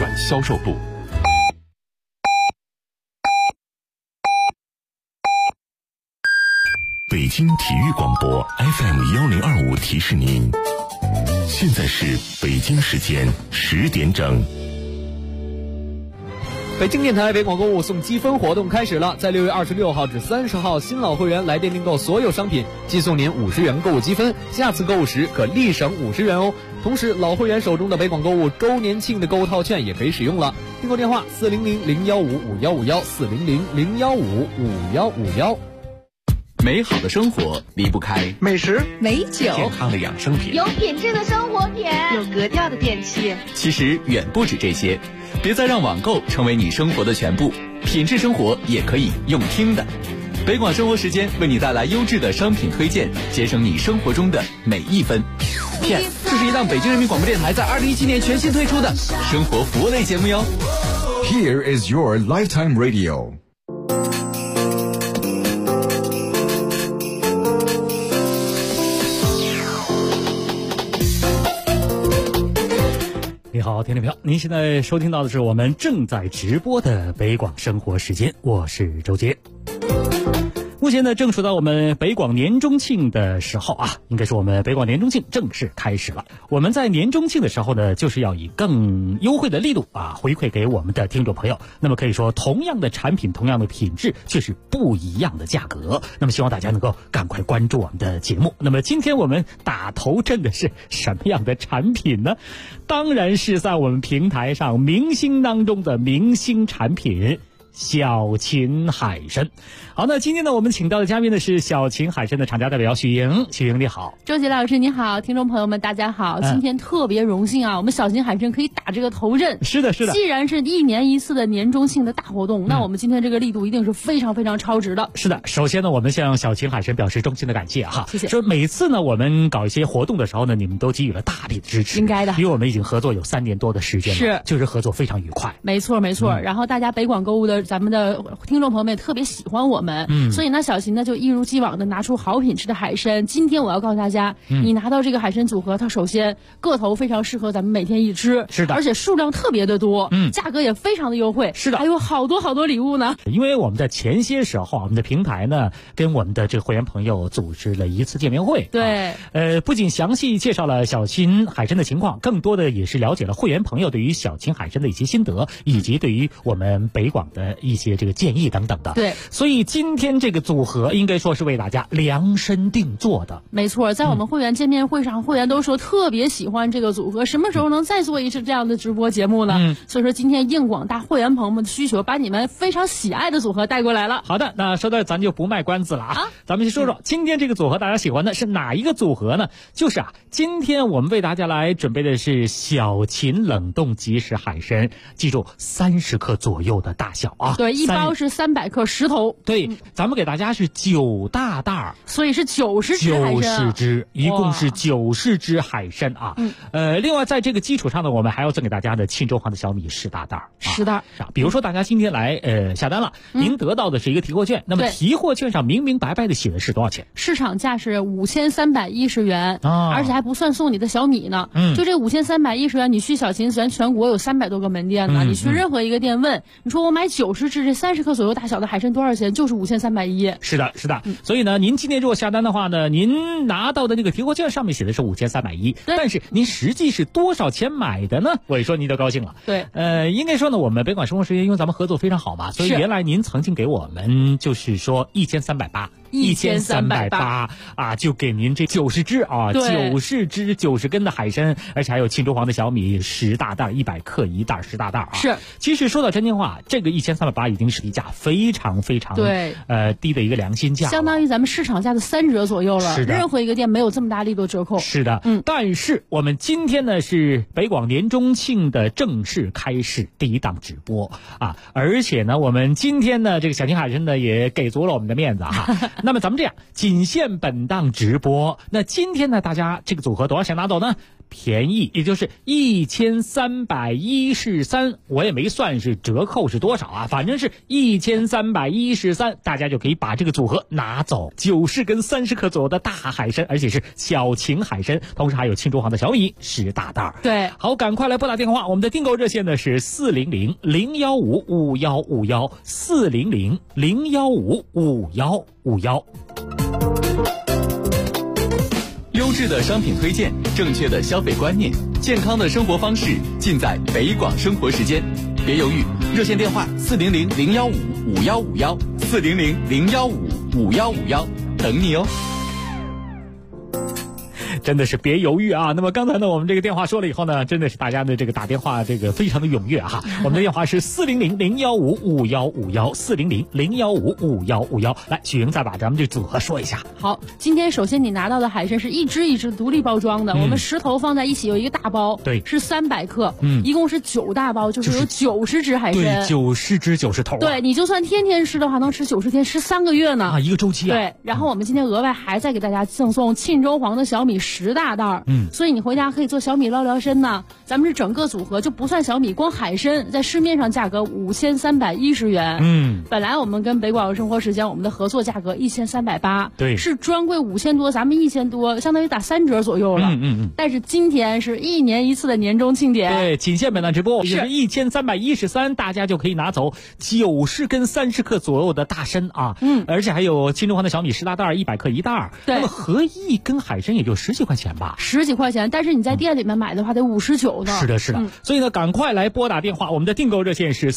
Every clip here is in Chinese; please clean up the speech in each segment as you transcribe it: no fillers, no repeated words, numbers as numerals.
转销售部。北京体育广播 FM1025 提示您，现在是北京时间10点整。 北京电台北广购物送积分活动开始了，在6月26号至30号，新老会员来电订购所有商品，即送您50元购物积分，下次购物时可立省50元哦。同时，老会员手中的北广购物周年庆的购物套券也可以使用了。订购电话400-015-5151，400-015-5151。 美好的生活离不开美食、 美酒、 健康的养生品， 有品质的生活品， 有格调的电器。 其实远不止这些，别再让网购成为你生活的全部，品质生活也可以用听的。北广生活时间为你带来优质的商品推荐，节省你生活中的每一分。片，这是一档北京人民广播电台在2017年全新推出的生活服务类节目哟。 Here is your lifetime radio。 你好，听众朋友，您现在收听到的是我们正在直播的北广生活时间，我是周杰。目前呢，正处到我们北广年中庆的时候啊，应该说我们北广年中庆正式开始了。我们在年中庆的时候呢，就是要以更优惠的力度啊，回馈给我们的听众朋友。那么可以说，同样的产品，同样的品质，却是不一样的价格。那么希望大家能够赶快关注我们的节目。那么今天我们打头阵的是什么样的产品呢？当然是在我们平台上明星当中的明星产品。小秦海参。好，那今天呢，我们请到的嘉宾呢是小秦海参的厂家代表许莹。许莹你好。 周杰老师你好，听众朋友们大家好。今天特别荣幸啊，我们小秦海参可以打这个头阵。 是的是的， 既然是1年1次的年中庆的大活动，那我们今天这个力度一定是非常非常超值的。 是的，首先呢，我们向小秦海参表示衷心的感谢哈。 谢谢。 说每次呢，我们搞一些活动的时候呢，你们都给予了大力的支持。 应该的， 因为我们已经合作有3年多的时间了， 是， 就是合作非常愉快。 没错没错。然后大家北广购物的咱们的听众朋友们也特别喜欢我们，所以呢，小秦呢就一如既往的拿出好品质的海参。今天我要告诉大家，你拿到这个海参组合，它首先个头非常适合咱们每天一吃， 是的， 而且数量特别的多，价格也非常的优惠， 是的， 还有好多好多礼物呢。 因为我们在前些时候，我们的平台呢跟我们的这个会员朋友组织了一次见面会， 对， 不仅详细介绍了小秦海参的情况，更多的也是了解了会员朋友对于小秦海参的一些心得，以及对于我们北广的一些这个建议等等的。 对， 所以今天这个组合应该说是为大家量身定做的。 没错，在我们会员见面会上，会员都说特别喜欢这个组合，什么时候能再做一次这样的直播节目呢？所以说今天应广大会员朋友们的需求，把你们非常喜爱的组合带过来了。 好的，那说到咱就不卖关子了啊，咱们先说说今天这个组合大家喜欢的是哪一个组合呢？就是今天我们为大家来准备的是小秦冷冻即食海参，记住30克左右的大小啊。 对，一包是300克10头。 对，咱们给大家是9大袋， 所以是90只海参 ，90只，一共是90只海参啊。另外在这个基础上呢，我们还要赠给大家的沁州黄的小米10大袋 ，10袋。 比如说大家今天来下单了，您得到的是一个提货券，那么提货券上明明白白的写的是多少钱？ 市场价是5310元，而且还不算送你的小米呢。就这5310元，你去小秦咱全国有300多个门店呢，你去任何一个店问，你说我买90只这30克左右大小的海参多少钱？就是5310。 是的，是的。所以呢，您今天如果下单的话呢，您拿到的那个提货券上面写的是5310，但是您实际是多少钱买的呢？我一说您就高兴了。 对， 应该说呢，我们北广生活时间因为咱们合作非常好嘛，所以原来您曾经给我们就是说1380啊，就给您这90只啊，90只90根的海参，而且还有沁州黄的小米10大袋，100克一袋10大袋啊。 是， 其实说到真心话，这个1380已经是一价非常非常低的一个良心价， 相当于咱们市场价的3折左右了。 是的， 任何一个店没有这么大力度折扣。 是的，但是我们今天呢是北广年中庆的正式开始第一档直播啊，而且呢我们今天呢这个小秦海参呢也给足了我们的面子哈。那么咱们这样，仅限本档直播。那今天呢大家这个组合多少钱拿走呢？ 便宜，也就是1313，我也没算是折扣是多少啊，反正是1313，大家就可以把这个组合拿走，90跟30克左右的大海参，而且是小秦海参，同时还有庆州行的小米10大袋。 对，好， 赶快来拨打电话，我们的订购热线呢是400-015-5151，400-015-5151。 优质的商品推荐，正确的消费观念，健康的生活方式，尽在北广生活时间。别犹豫，热线电话400-015-5151，400-015-5151，等你哦。 真的是别犹豫啊！那么刚才呢，我们这个电话说了以后呢，真的是大家的这个打电话这个非常的踊跃哈。我们的电话是400-015-5151，400-015-5151。来，许莹再把咱们这组合说一下。 好，今天首先你拿到的海参是一只一只独立包装的，我们10头放在一起有一个大包， 对， 是300克，一共是9大包，就是有90只海参， 对，90只90头。 对，你就算天天吃的话，能吃90天，吃3个月呢啊，一个周期啊。 对，然后我们今天额外还再给大家赠送庆州黄的小米10大袋，所以你回家可以做小米捞聊参呢。咱们是整个组合就不算小米，光海参在市面上价格5310元，本来我们跟北广生活时间我们的合作价格1380， 对， 是专柜5000多，咱们1000多，相当于打3折左右了，但是今天是1年1次的年终庆典， 对，仅限本档直播，是1313，大家就可以拿走90跟30克左右的大参啊，而且还有庆州黄的小米10大袋，100克1袋， 对， 那么合一跟海参也就10几块钱吧 ，10几块钱，但是你在店里面买的话得59呢。 是的，是的，所以呢，赶快来拨打电话，我们的订购热线是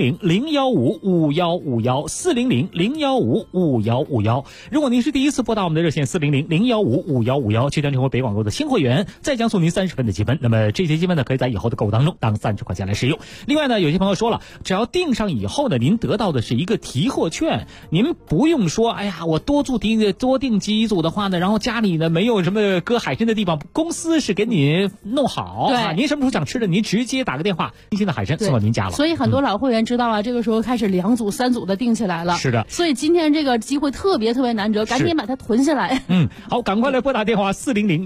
400-015-5151，400-015-5151。如果您是第一次拨打我们的热线400-015-5151，就将成为北广购的新会员，再将送您30分的积分。那么这些积分呢，可以在以后的购物当中当30块钱来使用。另外呢，有些朋友说了，只要订上以后呢，您得到的是一个提货券，您不用说，哎呀，我多订几组的话呢，然后家里呢没有什么搁海参的地方，公司是给你弄好， 对， 您什么时候想吃的，您直接打个电话，新鲜的海参送到您家了。 所以很多老会员知道啊，这个时候开始2组3组的订起来了。 是的， 所以今天这个机会特别难得，赶紧把它囤下来。 好，赶快来拨打电话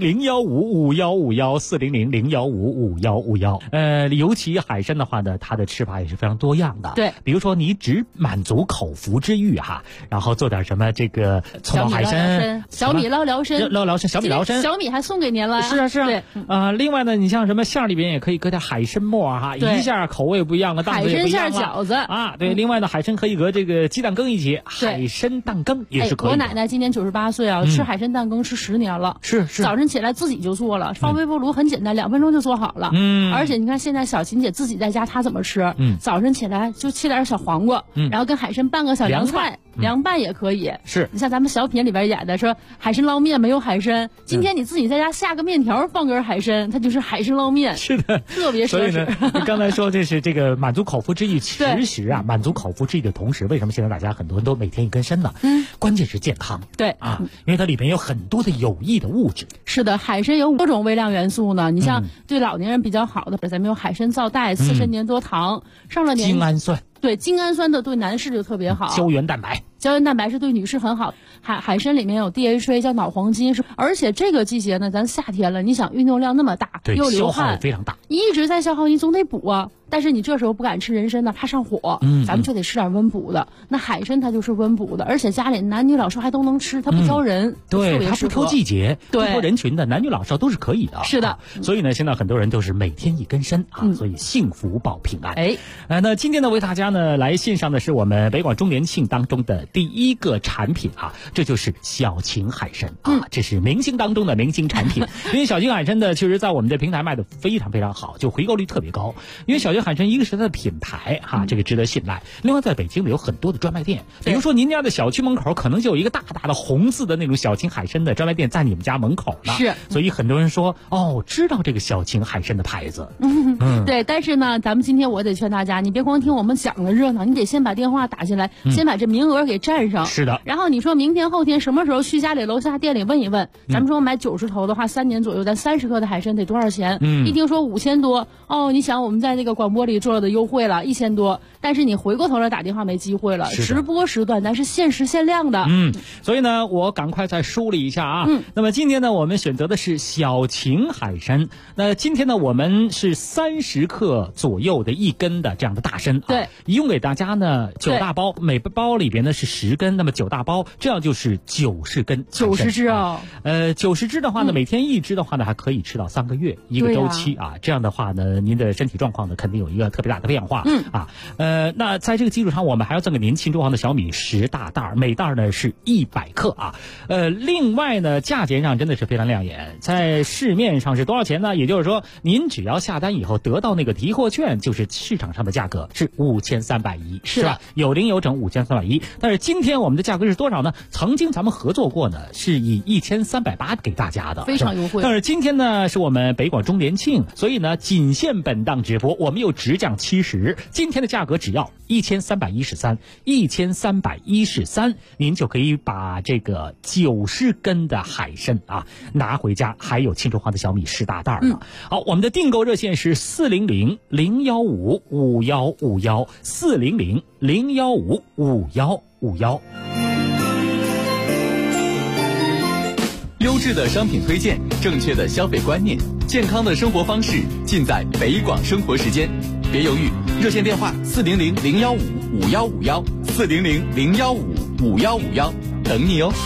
400-015-5151，400-015-5151。尤其海参的话呢，它的吃法也是非常多样的。 对， 比如说你只满足口腹之欲哈，然后做点什么这个葱爆海参、 小米捞聊参、 小米捞参， 小米还送给您了。 是啊。 对， 另外呢，你像什么馅里边也可以搁点海参末哈，一下口味不一样了，档次也不一样了。 海参馅饺子啊，对。另外呢，海参可以搁这个鸡蛋羹一起，海参蛋羹也是可以的。 我奶奶今年98岁啊，吃海参蛋羹吃10年了。 是。 早晨起来自己就做了，放微波炉很简单，2分钟就做好了。而且你看现在小琴姐自己在家，她怎么吃？早晨起来就切点小黄瓜，然后跟海参拌个小凉菜，凉拌也可以。 是。 你像咱们小品里边演的说海参捞面没有海参，今天你自己在家下个面条放根海参，它就是海参捞面。 是的， 特别奢侈。 所以呢，你刚才说这是这个满足口腹之欲，其实啊，满足口腹之欲的同时，为什么现在大家很多人都每天一根参呢？关键是健康。 对啊，因为它里面有很多的有益的物质。 是的，海参有多种微量元素呢。你像对老年人比较好的，咱们有海参皂苷、刺参粘多糖，上了年精氨酸。 对，精氨酸的对男士就特别好。 胶原蛋白是对女士很好。海参里面有 DHA 叫脑黄金，而且这个季节呢，咱夏天了，你想运动量那么大，又流汗， 消耗非常大， 你一直在消耗，你总得补啊。但是你这时候不敢吃人参呢，怕上火，咱们就得吃点温补的。那海参它就是温补的，而且家里男女老少还都能吃，它不挑人， 对，它不挑季节，不挑人群的，男女老少都是可以的。 是的， 所以呢，现在很多人都是每天一根参啊，所以幸福保平安。那今天呢，为大家呢来献上的是我们北广周年庆当中的第一个产品啊，这就是小秦海参啊，这是明星当中的明星产品。因为小秦海参呢，其实在我们的平台卖的非常非常好，就回购率特别高。因为小秦海参一个是它的品牌哈，这个值得信赖。另外在北京有很多的专卖店，比如说您家的小区门口可能就有一个大大的红字的那种小秦海参的专卖店在你们家门口呢。 是， 所以很多人说知道这个小秦海参的牌子。 对，但是呢，咱们今天我得劝大家，你别光听我们讲的热闹，你得先把电话打进来，先把这名额给占上。 是的。 然后你说明天后天什么时候去家里楼下店里问一问，咱们说买90头的话，3年左右咱30克的海参得多少钱？一听说5000多，哦，你想我们在那个广播里做的优惠了1000多，但是你回过头来打电话没机会了，直播时段咱是限时限量的。 所以呢，我赶快再梳理一下啊。那么今天呢，我们选择的是小秦海参。那今天呢，我们是30克左右的1根的这样的大参啊。 对， 一共给大家呢9大包，每包里边呢是10根，那么9大包，这样就是90根 ，90只啊。 90只的话呢，每天1只的话呢，还可以吃到3个月一个周期啊。这样的话呢，您的身体状况呢，肯定有一个特别大的变化。那在这个基础上，我们还要赠给您庆州行的小米10大袋，每袋呢是100克啊。另外呢，价钱上真的是非常亮眼，在市面上是多少钱呢？也就是说，您只要下单以后得到那个提货券，就是市场上的价格是5310，是吧？有零有整5310。但是今天我们的价格是多少呢？曾经咱们合作过呢，是以1380给大家的， 非常优惠。 但是今天呢，是我们北广周年庆，所以呢，仅限本档直播，我们又直降70，今天的价格只要1313，您就可以把这个90根的海参啊拿回家，还有庆州行的小米10大袋呢。好，我们的订购热线是400-015-5151，400-015-5151。 优质的商品推荐，正确的消费观念，健康的生活方式，尽在北广生活时间。别犹豫，热线电话400-015-5151，400-015-5151，等你哦。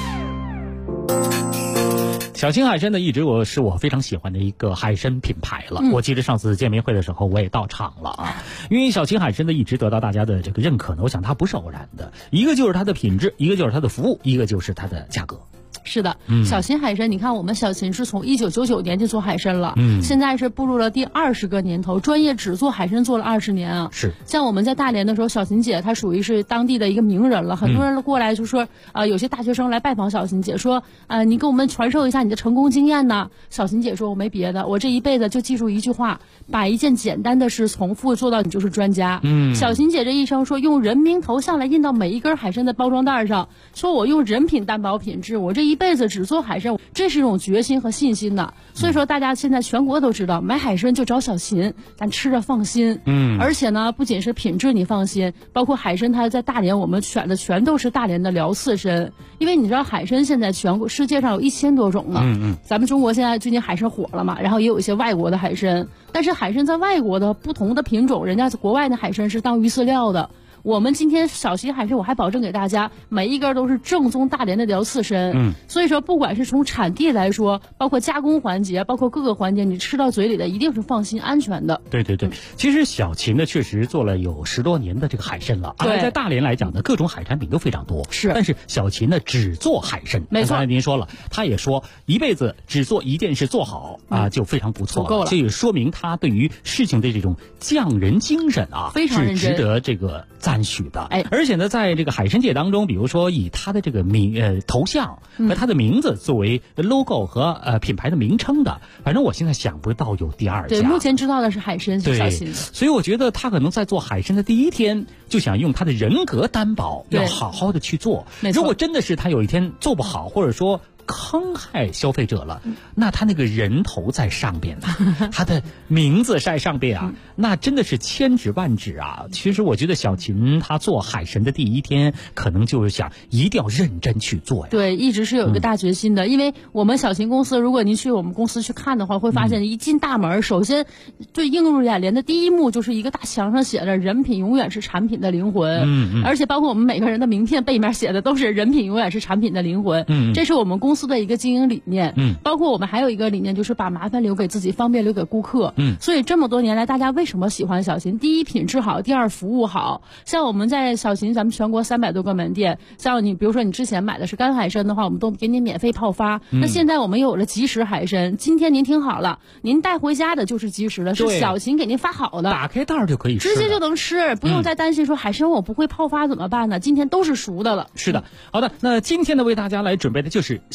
小秦海参呢，一直是我非常喜欢的一个海参品牌了。我记得上次见面会的时候，我也到场了啊。因为小秦海参呢，一直得到大家的这个认可呢，我想它不是偶然的，一个就是它的品质，一个就是它的服务，一个就是它的价格。 是的，小秦海参，你看我们小秦是从1999年就做海参了，现在是步入了第20个年头，专业只做海参做了20年啊。 是， 像我们在大连的时候，小秦姐她属于是当地的一个名人了，很多人过来就说，有些大学生来拜访小秦姐，说，你给我们传授一下你的成功经验呢。小秦姐说，我没别的，我这一辈子就记住一句话，把一件简单的事重复做到你就是专家。小秦姐这一生说，用人名头像来印到每一根海参的包装袋上，说我用人品担保品质，我这一辈子只做海参，这是一种决心和信心的。所以说大家现在全国都知道，买海参就找小秦，咱吃着放心。而且呢，不仅是品质你放心，包括海参它在大连我们选的全都是大连的辽刺参，因为你知道海参现在全国世界上有1000多种呢。咱们中国现在最近海参火了嘛，然后也有一些外国的海参，但是海参在外国的不同的品种，人家国外的海参是当鱼饲料的。我们今天小秦海参，我还保证给大家每一根都是正宗大连的辽刺参。所以说不管是从产地来说，包括加工环节，包括各个环节，你吃到嘴里的一定是放心安全的。 对，其实小秦呢确实做了有10多年的这个海参了，而在大连来讲呢，各种海产品都非常多。 是， 但是小秦呢只做海参。 没错， 刚才您说了，他也说一辈子只做一件事做好啊，就非常不错了，够了。这也说明他对于事情的这种匠人精神啊， 非常认真， 是值得这个赞许的。而且呢，在这个海参界当中，比如说以他的这个头像和他的名字作为 logo 和品牌的名称的，反正我现在想不到有第二家。 对，目前知道的是海参，是小秦。 所以我觉得他可能在做海参的第一天就想用他的人格担保，要好好的去做。如果真的是他有一天做不好，或者说坑害消费者了，那他那个人头在上边呢，他的名字在上边啊，那真的是千指万指啊。其实我觉得小秦他做海参的第一天，可能就是想一定要认真去做呀。 对，一直是有一个大决心的。因为我们小秦公司，如果您去我们公司去看的话，会发现一进大门，首先最映入眼帘的第一幕就是一个大墙上写着"人品永远是产品的灵魂"，而且包括我们每个人的名片背面写的都是"人品永远是产品的灵魂"。这是我们公司的一个经营理念。包括我们还有一个理念，就是把麻烦留给自己，方便留给顾客。所以这么多年来，大家为什么喜欢小秦？第一，品质好；第二，服务好。像我们在小秦，咱们全国300多个门店，像你比如说你之前买的是干海参的话，我们都给你免费泡发。那现在我们又有了即食海参，今天您听好了，您带回家的就是即食的，是小秦给您发好的， 打开袋就可以吃， 直接就能吃，不用再担心说海参我不会泡发怎么办呢？今天都是熟的了。 是的，好的，那今天呢为大家来准备的就是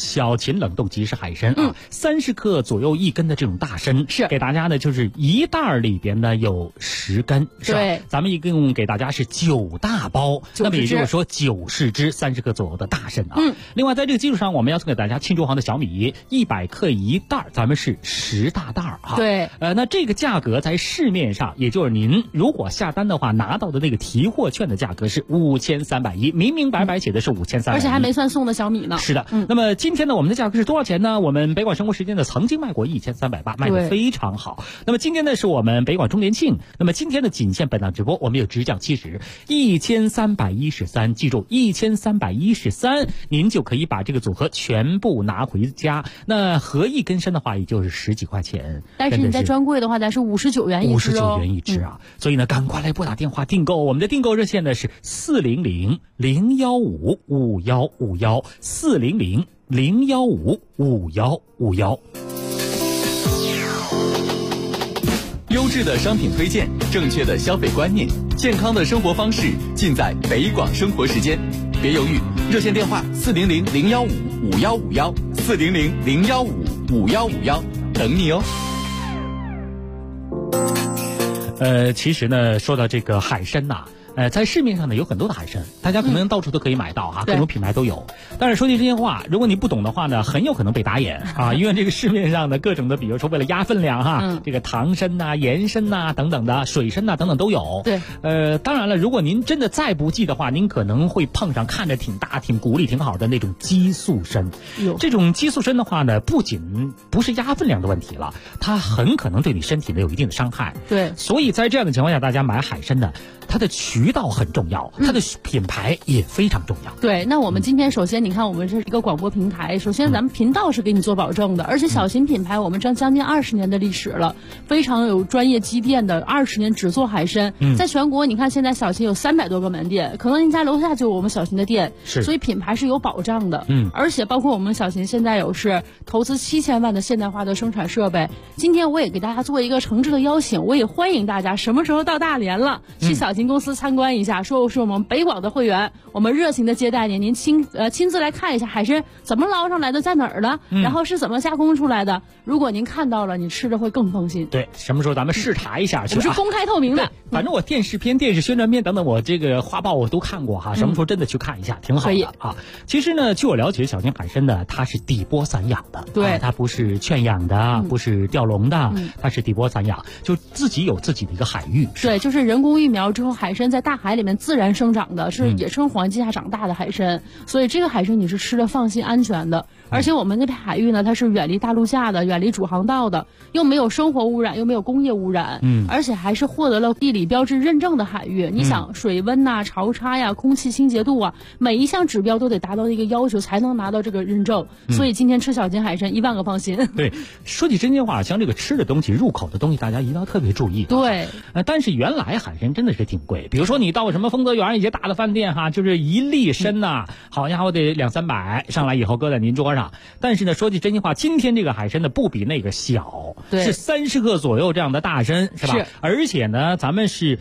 小秦冷冻即食海参啊，30克左右1根的这种大参， 是给大家呢就是一袋里边呢有10根，是吧？ 对， 咱们一共给大家是9大包，那么也就是说90只30克左右的大参啊。另外在这个基础上，我们要送给大家庆州行的小米100克1袋，咱们是10大袋啊。 对， 那这个价格在市面上，也就是您如果下单的话拿到的那个提货券的价格是5310，明明白白写的是5310， 而且还没算送的小米呢。 是的，那么今天呢，我们的价格是多少钱呢？我们北广生活时间呢曾经卖过1380，卖的非常好。那么今天呢是我们北广周年庆，那么今天的仅限本档直播，我们有直降70 1313，记住1313，您就可以把这个组合全部拿回家。那合一根参的话，也就是10几块钱。 但是你在专柜的话，咱是59元一只 59元一只啊！所以呢，赶快来拨打电话订购，我们的订购热线呢是400-015-5151，400-015-5151。 优质的商品推荐，正确的消费观念，健康的生活方式，尽在北广生活时间。别犹豫，热线电话400-015-5151，400-015-5151，等你哦。 其实呢，说到这个海参呐，在市面上呢有很多的海参，大家可能到处都可以买到哈，各种品牌都有。但是说句真心话，如果你不懂的话呢，很有可能被打眼啊，因为这个市面上的各种的，比如说为了压分量哈，这个糖参呐、盐参呐等等的，水参呐等等都有。 对， 当然了，如果您真的再不济的话，您可能会碰上看着挺大、挺骨力挺好的那种激素参。这种激素参的话呢，不仅不是压分量的问题了，它很可能对你身体呢有一定的伤害。 对， 所以在这样的情况下，大家买海参呢，它的渠道很重要，它的品牌也非常重要。 对，那我们今天首先你看，我们这是一个广播平台，首先咱们频道是给你做保证的，而且小秦品牌我们将近20年的历史了，非常有专业积淀的，20年只做海参。在全国你看现在小秦有300多个门店，可能您家楼下就有我们小秦的店，所以品牌是有保障的。而且包括我们小秦现在有是投资7000万的现代化的生产设备。今天我也给大家做一个诚挚的邀请，我也欢迎大家什么时候到大连了，去小秦公司参观一下，说是我们北广的会员，我们热情的接待您，您亲自来看一下海参怎么捞上来的，在哪儿的，然后是怎么加工出来的。如果您看到了，你吃着会更放心。 对，什么时候咱们视察一下去？ 我是公开透明的， 反正我电视片、电视宣传片等等，我这个画报我都看过哈。什么时候真的去看一下，挺好的啊。其实呢，据我了解，小秦海参呢，它是底波散养的， 对， 它不是圈养的，不是钓笼的，它是底波散养，就自己有自己的一个海域。 对，就是人工育苗之后，海参在大海里面自然生长的，是野生环境下长大的海参，所以这个海参你是吃的放心安全的。而且我们那片海域呢，它是远离大陆架的，远离主航道的，又没有生活污染，又没有工业污染，而且还是获得了地理标志认证的海域。你想水温呐、潮差呀、空气清洁度啊，每一项指标都得达到一个要求才能拿到这个认证。所以今天吃小秦海参1万个放心。 对，说句真心话，像这个吃的东西、入口的东西，大家一定要特别注意。 对， 但是原来海参真的是挺贵，比如说你到什么丰泽园一些大的饭店哈，就是一粒参呐，好家伙得200-300，上来以后搁在您桌上。但是呢，说句真心话，今天这个海参呢不比那个小，是30克左右这样的大参，是吧？而且呢，咱们是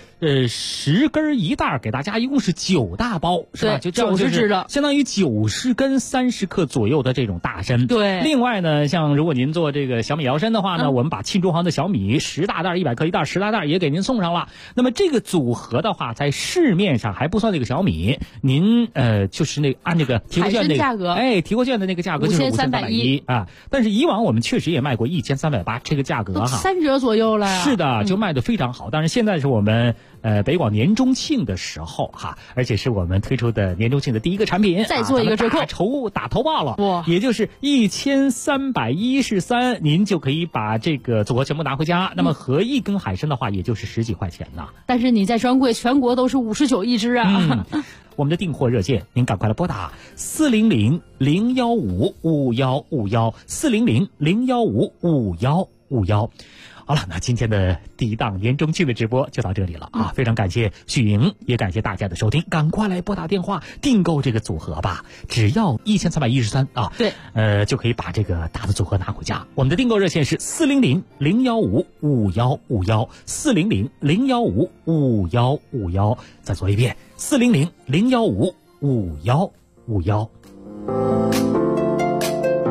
10根1袋，给大家一共是9大包，是吧？就 90只的， 相当于90根30克左右的这种大参。 对。 另外呢，像如果您做这个小米摇参的话呢，我们把庆州行的小米10大袋100克1袋10大袋也给您送上了。那么这个组合的话，在市面上还不算那个小米，您就是那按这个提货券那个价格， 提货券的那个价格就是5310啊。但是以往我们确实也卖过1380，这个价格哈 3折左右了呀。 是的，就卖得非常好。但是现在是我们北广年中庆的时候哈，而且是我们推出的年中庆的第一个产品， 再做一个折扣， 打头报了， 哇， 也就是1313，您就可以把这个组合全部拿回家。那么合一根海参的话，也就是10几块钱呢。 但是你在专柜全国都是59一只啊。 我们的订货热线，您赶快来拨打400-015-5151，400-015-5151。好了，那今天的第一档年中庆的直播就到这里了啊！非常感谢许莹，也感谢大家的收听，赶快来拨打电话订购这个组合吧，只要1313啊， 对， 就可以把这个大的组合拿回家。我们的订购热线是400-015-5151，400-015-5151，再说一遍，400-015-5151。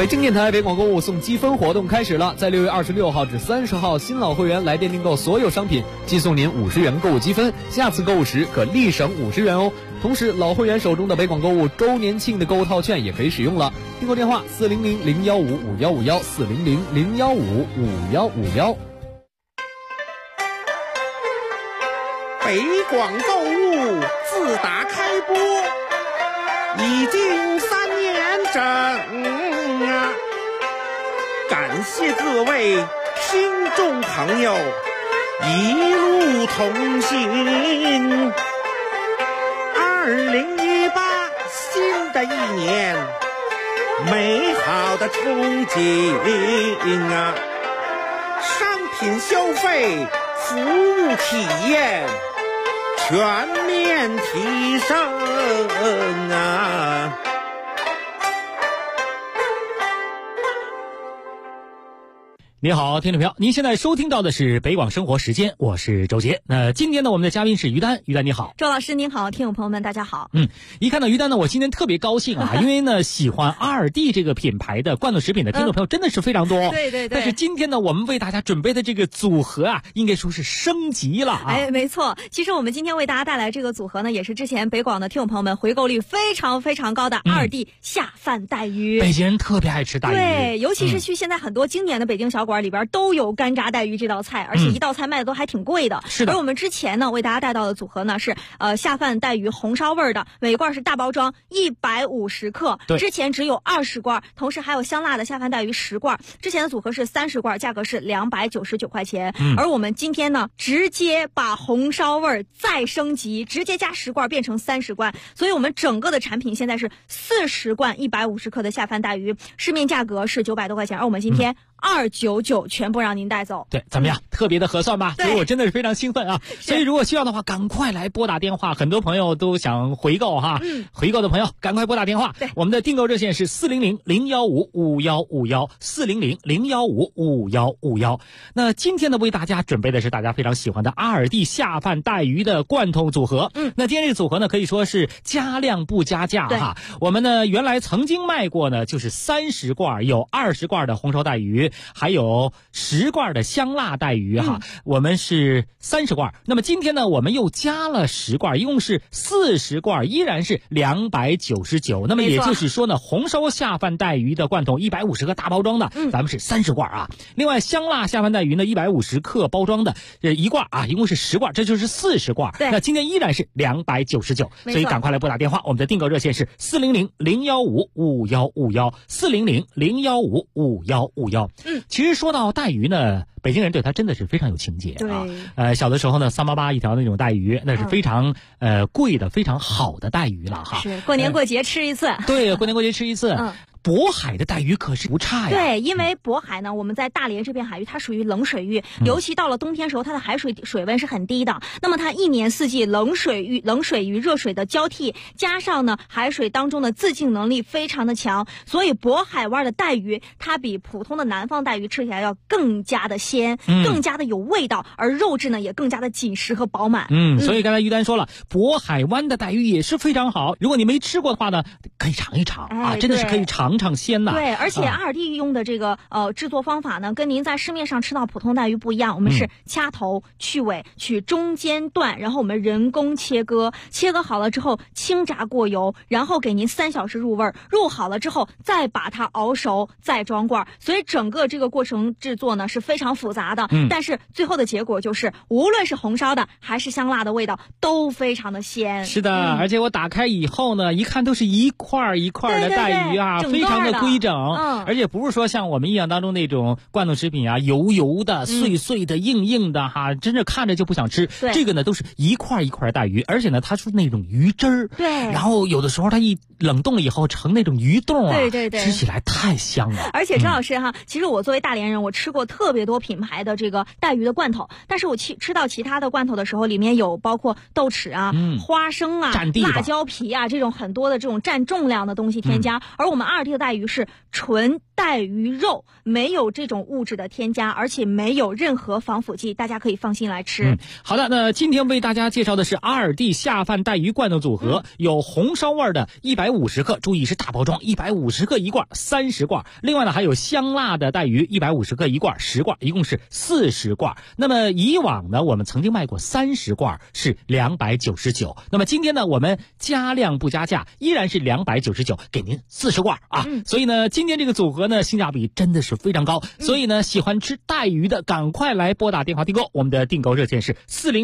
北京电台北广购物送积分活动开始了，在6月26号至30号，新老会员来电订购所有商品，寄送您50元购物积分，下次购物时可立省50元哦。同时，老会员手中的北广购物周年庆的购物套券也可以使用了。订购电话400-015-5151，400-015-5151。 北广购物自打开播已经3年整啊，感谢各位听众朋友一路同行。2018新的一年，美好的憧憬啊，商品消费服务体验全面提升啊！ 你好，听众朋友，您现在收听到的是北广生活时间，我是周杰。今天呢，我们的嘉宾是于丹，于丹你好。 周老师您好，听众朋友们大家好。 一看到于丹呢，我今天特别高兴啊，因为呢，喜欢ALDI这个品牌的罐头食品的听众朋友真的是非常多。 对对对。 但是今天呢，我们为大家准备的这个组合啊，应该说是升级了啊。 没错。其实我们今天为大家带来这个组合呢，也是之前北广的听众朋友们回购率非常非常高的ALDI下饭带鱼。 北京人特别爱吃带鱼。 对，尤其是去现在很多经典的北京小馆里边都有干炸带鱼这道菜，而且一道菜卖的都还挺贵的。 是的。 而我们之前呢为大家带到的组合呢是下饭带鱼红烧味的，每罐是大包装150克，之前只有20罐，同时还有香辣的下饭带鱼10罐，之前的组合是30罐，价格是299块钱。而我们今天呢直接把红烧味再升级，直接加10罐变成30罐，所以我们整个的产品现在是40罐150克的下饭带鱼，市面价格是900多块钱，而我们今天299全部让您带走。 对，怎么样？特别的合算吧？所以我真的是非常兴奋啊！所以如果需要的话，赶快来拨打电话。很多朋友都想回购哈，回购的朋友赶快拨打电话。 对， 我们的订购热线是400-015-5151，400-015-5151。那今天呢，为大家准备的是大家非常喜欢的ALDI下饭带鱼的罐头组合。那今天这个组合呢，可以说是加量不加价哈。我们呢原来曾经卖过呢，就是30罐，有20罐的红烧带鱼，还有10罐的香辣带鱼哈。我们是30罐，那么今天呢我们又加了10罐，一共是40罐，依然是299。那么也就是说呢，红烧下饭带鱼的罐头150克大包装的，咱们是30罐啊。另外香辣下饭带鱼呢150克包装的一罐啊，一共是10罐，这就是40罐。那今天依然是299，所以赶快来拨打电话，我们的订购热线是400-015-5151，400-015-5151。其实说到带鱼呢，北京人对它真的是非常有情节啊。小的时候呢，388一条那种带鱼，那是非常贵的、非常好的带鱼了哈。 是过年过节吃一次。 对，过年过节吃一次。渤海的带鱼可是不差呀。 对，因为渤海呢，我们在大连这片海域，它属于冷水域，尤其到了冬天时候，它的海水温是很低的。那么它一年四季冷水与热水的交替，加上呢海水当中的自净能力非常的强，所以渤海湾的带鱼它比普通的南方带鱼吃起来要更加的鲜，更加的有味道，而肉质呢也更加的紧实和饱满。 所以刚才于丹说了，渤海湾的带鱼也是非常好。如果你没吃过的话呢，可以尝一尝啊，真的是可以尝鲜呐。 对，而且ALDI用的这个制作方法呢，跟您在市面上吃到普通带鱼不一样。我们是掐头去尾，取中间段，然后我们人工切割好了之后轻炸过油，然后给您3小时入味，入好了之后再把它熬熟，再装罐。所以整个这个过程制作呢是非常复杂的，但是最后的结果就是无论是红烧的还是香辣的味道都非常的鲜。 是的，而且我打开以后呢，一看都是一块一块的带鱼啊，非常的规整，而且不是说像我们印象当中那种罐头食品啊，油油的、碎碎的、硬硬的哈，真是看着就不想吃。这个呢都是一块一块带鱼，而且呢它是那种鱼汁儿，然后有的时候它一冷冻了以后成那种鱼冻啊，吃起来太香了。 而且张老师哈，其实我作为大连人，我吃过特别多品牌的这个带鱼的罐头，但是我吃到其他的罐头的时候，里面有包括豆豉啊、花生啊、辣椒皮啊这种很多的这种占重量的东西添加，而我们ALDI的带鱼是纯带鱼肉，没有这种物质的添加，而且没有任何防腐剂，大家可以放心来吃。 好的，那今天为大家介绍的是阿尔蒂下饭带鱼罐头组合，有红烧味的150克，注意是大包装，150克一罐，30罐。另外呢，还有香辣的带鱼150克一罐，10罐，一共是40罐。那么以往呢，我们曾经卖过30罐是299，那么今天呢，我们加量不加价，依然是299，给您40罐啊。所以呢，今天这个组合呢，性价比真的是非常高。所以呢，喜欢吃带鱼的，赶快来拨打电话订购。我们的订购热线是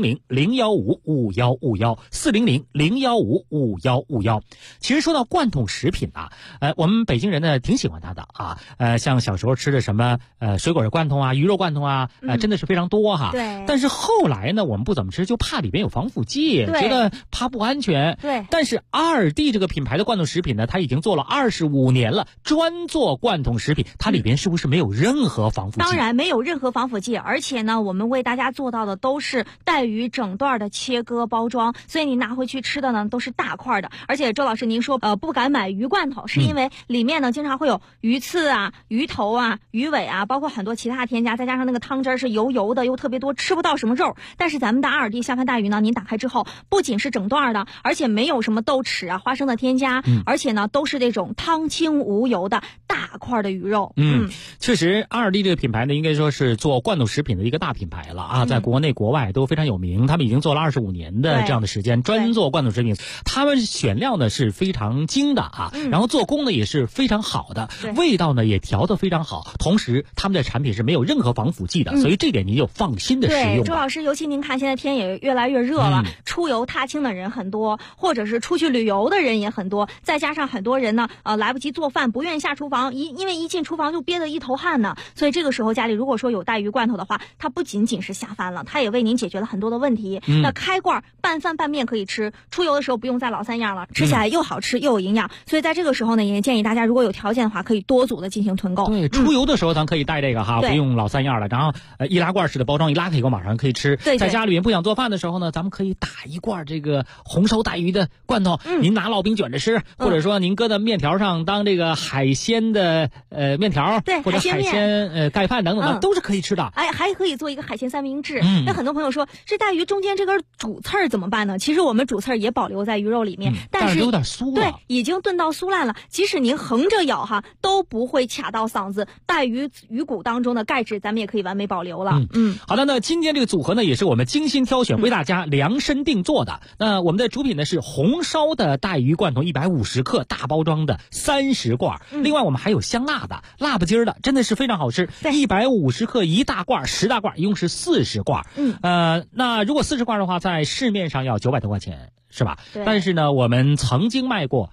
400-015-5151，400-015-5151。其实说到罐头食品啊，我们北京人呢挺喜欢它的啊。像小时候吃的什么水果罐头啊、鱼肉罐头啊，真的是非常多哈。 对。 但是后来呢，我们不怎么吃，就怕里边有防腐剂，觉得怕不安全。 对。 但是阿尔蒂这个品牌的罐头食品呢，它已经做了25年了，专做罐头食品，它里边是不是没有任何防腐剂？ 当然没有任何防腐剂，而且呢，我们为大家做到的都是带鱼整段的切割包装，所以你拿回去吃的呢都是大块的。而且周老师您说不敢买鱼罐头，是因为里面呢经常会有鱼刺啊、鱼头啊、鱼尾啊，包括很多其他添加，再加上那个汤汁是油油的又特别多，吃不到什么肉。但是咱们的阿尔蒂下饭带鱼呢，您打开之后不仅是整段的，而且没有什么豆豉啊、花生的添加，而且呢都是这种汤清无油的大块的鱼肉。 确实阿尔蒂这个品牌呢，应该说是做罐头食品的一个大品牌了啊，在国内国外都非常有名。他们已经做了25年的这样的时间，专做罐头食品。他们选料呢是非常精的啊，然后做工呢也是非常好的，味道呢也调得非常好。同时他们的产品是没有任何防腐剂的，所以这点您就放心的食用。 对，周老师，尤其您看现在天也越来越热了，出游踏青的人很多，或者是出去旅游的人也很多，再加上很多人呢来不及做饭，不愿意下厨房，因为一进厨房就憋得一头汗呢。所以这个时候家里如果说有带鱼罐头的话，它不仅仅是下饭了，它也为您解决了很多的问题。那开罐拌饭拌面可以吃，出游的时候不用再老三样了，吃起来又好吃又有营养。所以在这个时候呢，也建议大家如果有条件的话，可以多组的进行囤购。 对，出游的时候咱可以带这个哈，不用老三样了。然后易拉罐式的包装，一拉开以后马上可以吃。 对， 在家里面不想做饭的时候呢，咱们可以打一罐这个红烧带鱼的罐头，您拿烙饼卷着吃，或者说您搁在面条上当这个海鲜的面条， 对， 或者海鲜盖饭等等的，都是可以吃的。 哎，还可以做一个海鲜三明治。那很多朋友说，这带鱼中间这根主刺儿怎么办呢？其实我们主刺儿也保留在鱼肉里面，但是有点酥了。 对，已经炖到酥烂了。即使您横着咬哈，都不会卡到嗓子。带鱼骨当中的钙质，咱们也可以完美保留了。 好的，那今天这个组合呢，也是我们精心挑选，为大家量身定做的。那我们的主品呢是红烧的带鱼罐头150克大包装的30罐，另外我们还有香辣的、辣不筋儿的，真的是非常好吃。150克一大罐，10大罐，一共是40罐。那如果40罐的话，在市面上要900多块钱。是吧？但是呢，我们曾经卖过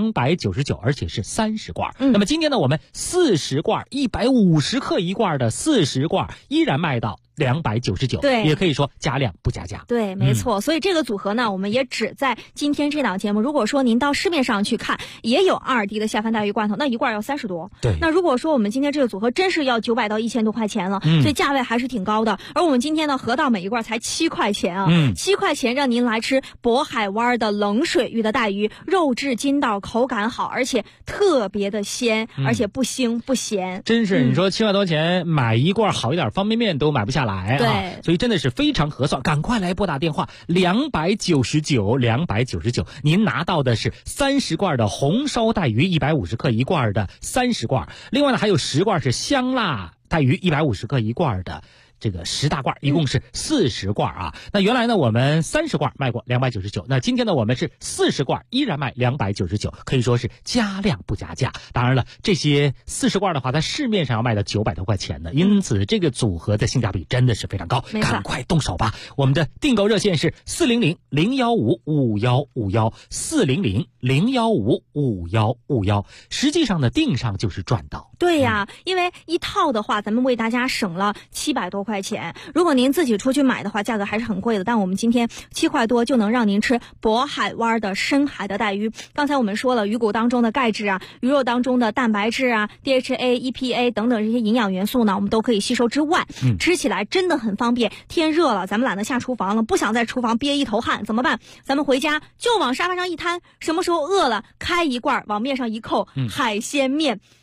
299，而且是30罐。那么今天呢，我们40罐150克一罐的40罐依然卖到299， 对， 也可以说加量不加价。 对，没错。所以这个组合呢，我们也只在今天这档节目。如果说您到市面上去看，也有阿尔蒂的下饭带鱼罐头，那一罐要30多。 对。 那如果说我们今天这个组合真是要900到1000多块钱了，所以价位还是挺高的。而我们今天呢，合到每一罐才7块钱啊，7块钱让您来吃渤海湾的冷水域的带鱼，肉质筋道，口感好，而且特别的鲜，而且不腥不咸。 真是，你说7块多钱买一罐好一点方便面都买不下来。 对， 所以真的是非常合算，赶快来拨打电话299，您拿到的是30罐的红烧带鱼150克一罐的30罐，另外呢还有10罐是香辣带鱼150克一罐的这个10大罐，一共是40罐啊。那原来呢我们30罐卖过299，那今天呢我们是40罐依然卖299，可以说是加量不加价。当然了，这些40罐的话在市面上要卖到900多块钱的，因此这个组合的性价比真的是非常高，赶快动手吧。我们的订购热线是400-015-5151，400-015-5151，实际上呢订上就是赚到。 对呀，因为一套的话咱们为大家省了700多块钱，如果您自己出去买的话价格还是很贵的，但我们今天7块多就能让您吃渤海湾的深海的带鱼。刚才我们说了，鱼骨当中的钙质啊，鱼肉当中的蛋白质啊， DHA、EPA 等等这些营养元素呢，我们都可以吸收之外，吃起来真的很方便。天热了，咱们懒得下厨房了，不想在厨房憋一头汗怎么办？咱们回家就往沙发上一摊，什么时候饿了开一罐往面上一扣，海鲜面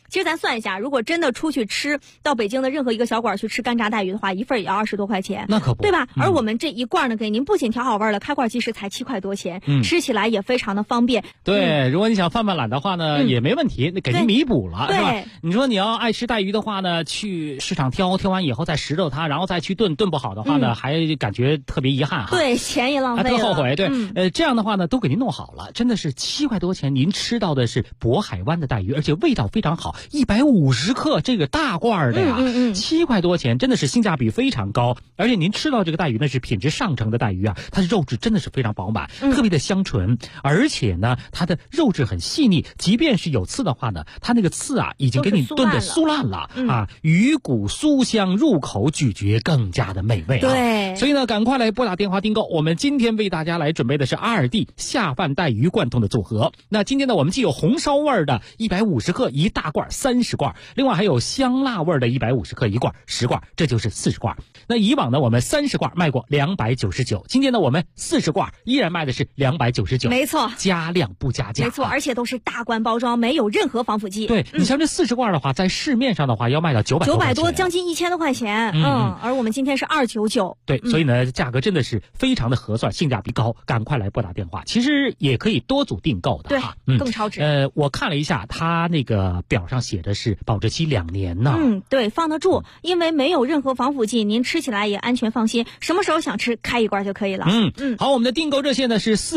其实咱算一下，如果真的出去吃，到北京的任何一个小馆去吃干炸带鱼的话，一份也要20多块钱， 那可不， 对吧？而我们这一罐呢，给您不仅调好味了，开罐即食才7块多钱，吃起来也非常的方便。 对，如果你想犯懒的话呢，也没问题，那给您弥补了，是吧？你说你要爱吃带鱼的话呢，去市场挑完以后再拾掇它，然后再去炖不好的话呢，还感觉特别遗憾哈。 对，钱也浪费了， 特后悔。对，这样的话呢，都给您弄好了，真的是7块多钱，您吃到的是渤海湾的带鱼，而且味道非常好，150克这个大罐的呀，7块多钱，真的是性价比非常高。而且您吃到这个带鱼呢，是品质上乘的带鱼啊，它的肉质真的是非常饱满，特别的香醇，而且呢，它的肉质很细腻，即便是有刺的话呢，它那个刺啊，已经给你炖的酥烂了啊，鱼骨酥香，入口咀嚼更加的美味啊。 对， 所以呢，赶快来拨打电话订购。我们今天为大家来准备的是2D下饭带鱼贯通的组合。那今天呢，我们既有红烧味的150克1大罐30罐，另外还有香辣味的150克1罐10罐，这就是40罐。那以往呢，我们30罐卖过299，今天呢，我们40罐依然卖的是299， 没错， 加量不加价， 没错，而且都是大罐包装，没有任何防腐剂。 对，你像这40罐的话，在市面上的话要卖到900多， 将近1000多块钱。而我们今天是299。 对，所以呢，价格真的是非常的合算，性价比高，赶快来拨打电话。其实也可以多组订购的哈， 更超值。 我看了一下，它那个表上写的是保质期2年呢。 对，放得住，因为没有任何防腐剂，您吃起来也安全放心，什么时候想吃开一罐就可以了。 好，我们的订购热线呢是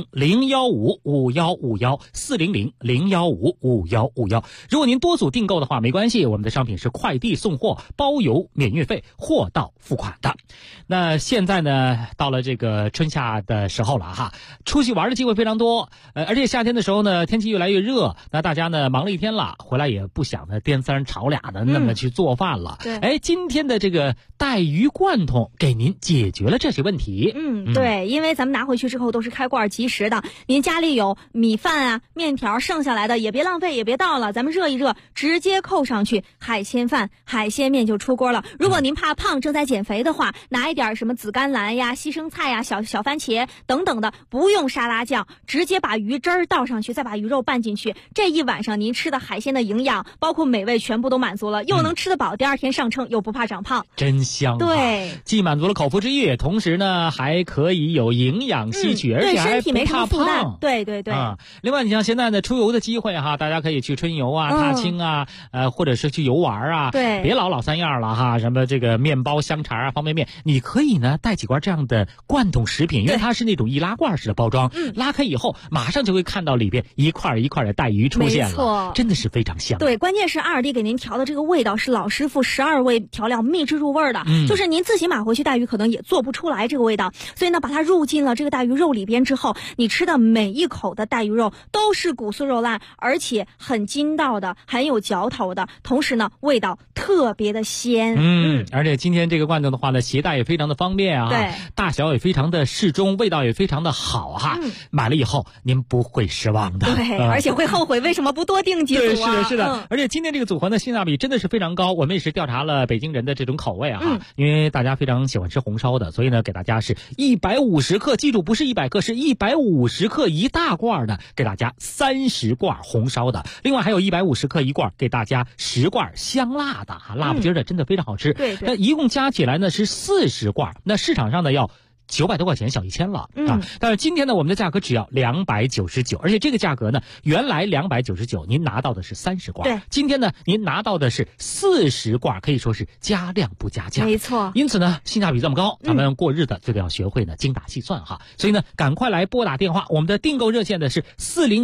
400-015-5151，400-015-5151。如果您多组订购的话，没关系，我们的商品是快递送货，包邮免运费，货到付款的。那现在呢，到了这个春夏的时候了哈，出去玩的机会非常多，而且夏天的时候呢，天气越来越热，那大家呢忙了一天了，回来也不想呢颠3炒2的那么去做饭了。 对， 今天的这个带鱼贯通给您解决了这些问题。 对，因为咱们拿回去之后都是开罐即食的，您家里有米饭啊、面条剩下来的也别浪费，也别倒了，咱们热一热，直接扣上去，海鲜饭、海鲜面就出锅了。如果您怕胖，正在减肥的话，拿一点什么紫甘蓝呀、西生菜呀、小番茄等等的，不用沙拉酱，直接把鱼汁儿倒上去，再把鱼肉拌进去，这一晚上您吃的海鲜的营养包括美味全部都满足了，又能吃得饱，第2天上秤又不怕长胖， 真香。 对， 既满足了口腹之欲，同时呢还可以有营养吸取，而且还不怕胖。 对。 另外你像现在呢出游的机会哈，大家可以去春游啊、踏青啊，或者是去游玩啊， 对， 别老3样了哈，什么这个面包、香肠啊、方便面，你可以呢带几罐这样的贯通食品，因为它是那种易拉罐式的包装，拉开以后马上就会看到里边一块一块的带鱼出现了， 没错， 真的是非常香。 对，关键是2D给您调的这个味道是老师傅12味调料秘制入味的，就是您自己买回去带鱼可能也做不出来这个味道，所以呢把它入进了这个带鱼肉里边之后，你吃的每一口的带鱼肉都是骨酥肉烂，而且很筋道的，很有嚼头的，同时呢味道特别的鲜。 而且今天这个罐头的话呢，携带也非常的方便啊， 对， 大小也非常的适中，味道也非常的好哈。买了以后您不会失望的， 对，而且会后悔为什么不多订几组啊。 对，是的。而且今天这个组合呢，性价比真的是非常高，我们也是调查了北京人的这种口味啊，因为大家非常喜欢吃红烧的，所以呢给大家是150克，记住不是100克，是150克1大罐的，给大家30罐红烧的，另外还有150克1罐给大家10罐香辣的，辣不筋的，真的非常好吃。 对， 那一共加起来呢是40罐，那市场上呢要900多块钱，小1000了啊！但是今天呢，我们的价格只要299，而且这个价格呢，原来299，您拿到的是30罐， 对， 今天呢，您拿到的是40罐，可以说是加量不加价， 没错。 因此呢，性价比这么高，咱们过日子这个要学会呢精打细算哈。所以呢，赶快来拨打电话，我们的订购热线呢是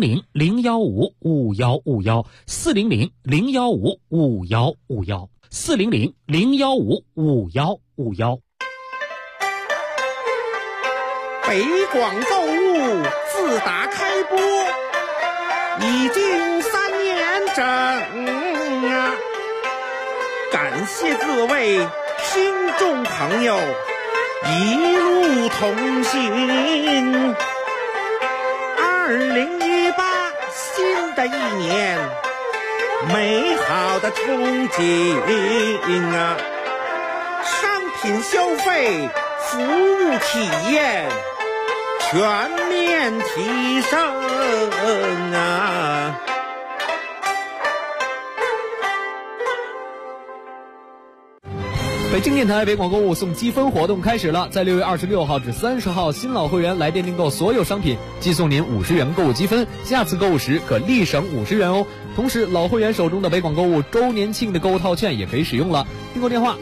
400-015-5151，400-015-5151，400-015-5151。 北广购物自打开播已经3年整啊，感谢各位听众朋友一路同行。2018新的一年，美好的憧憬啊，商品消费、服务体验全面提升啊！ 北京电台北广购物送积分活动开始了，在6月26号至30号，新老会员来电订购所有商品，寄送您50元购物积分，下次购物时可立省50元哦。同时，老会员手中的北广购物周年庆的购物套券也可以使用了。订购电话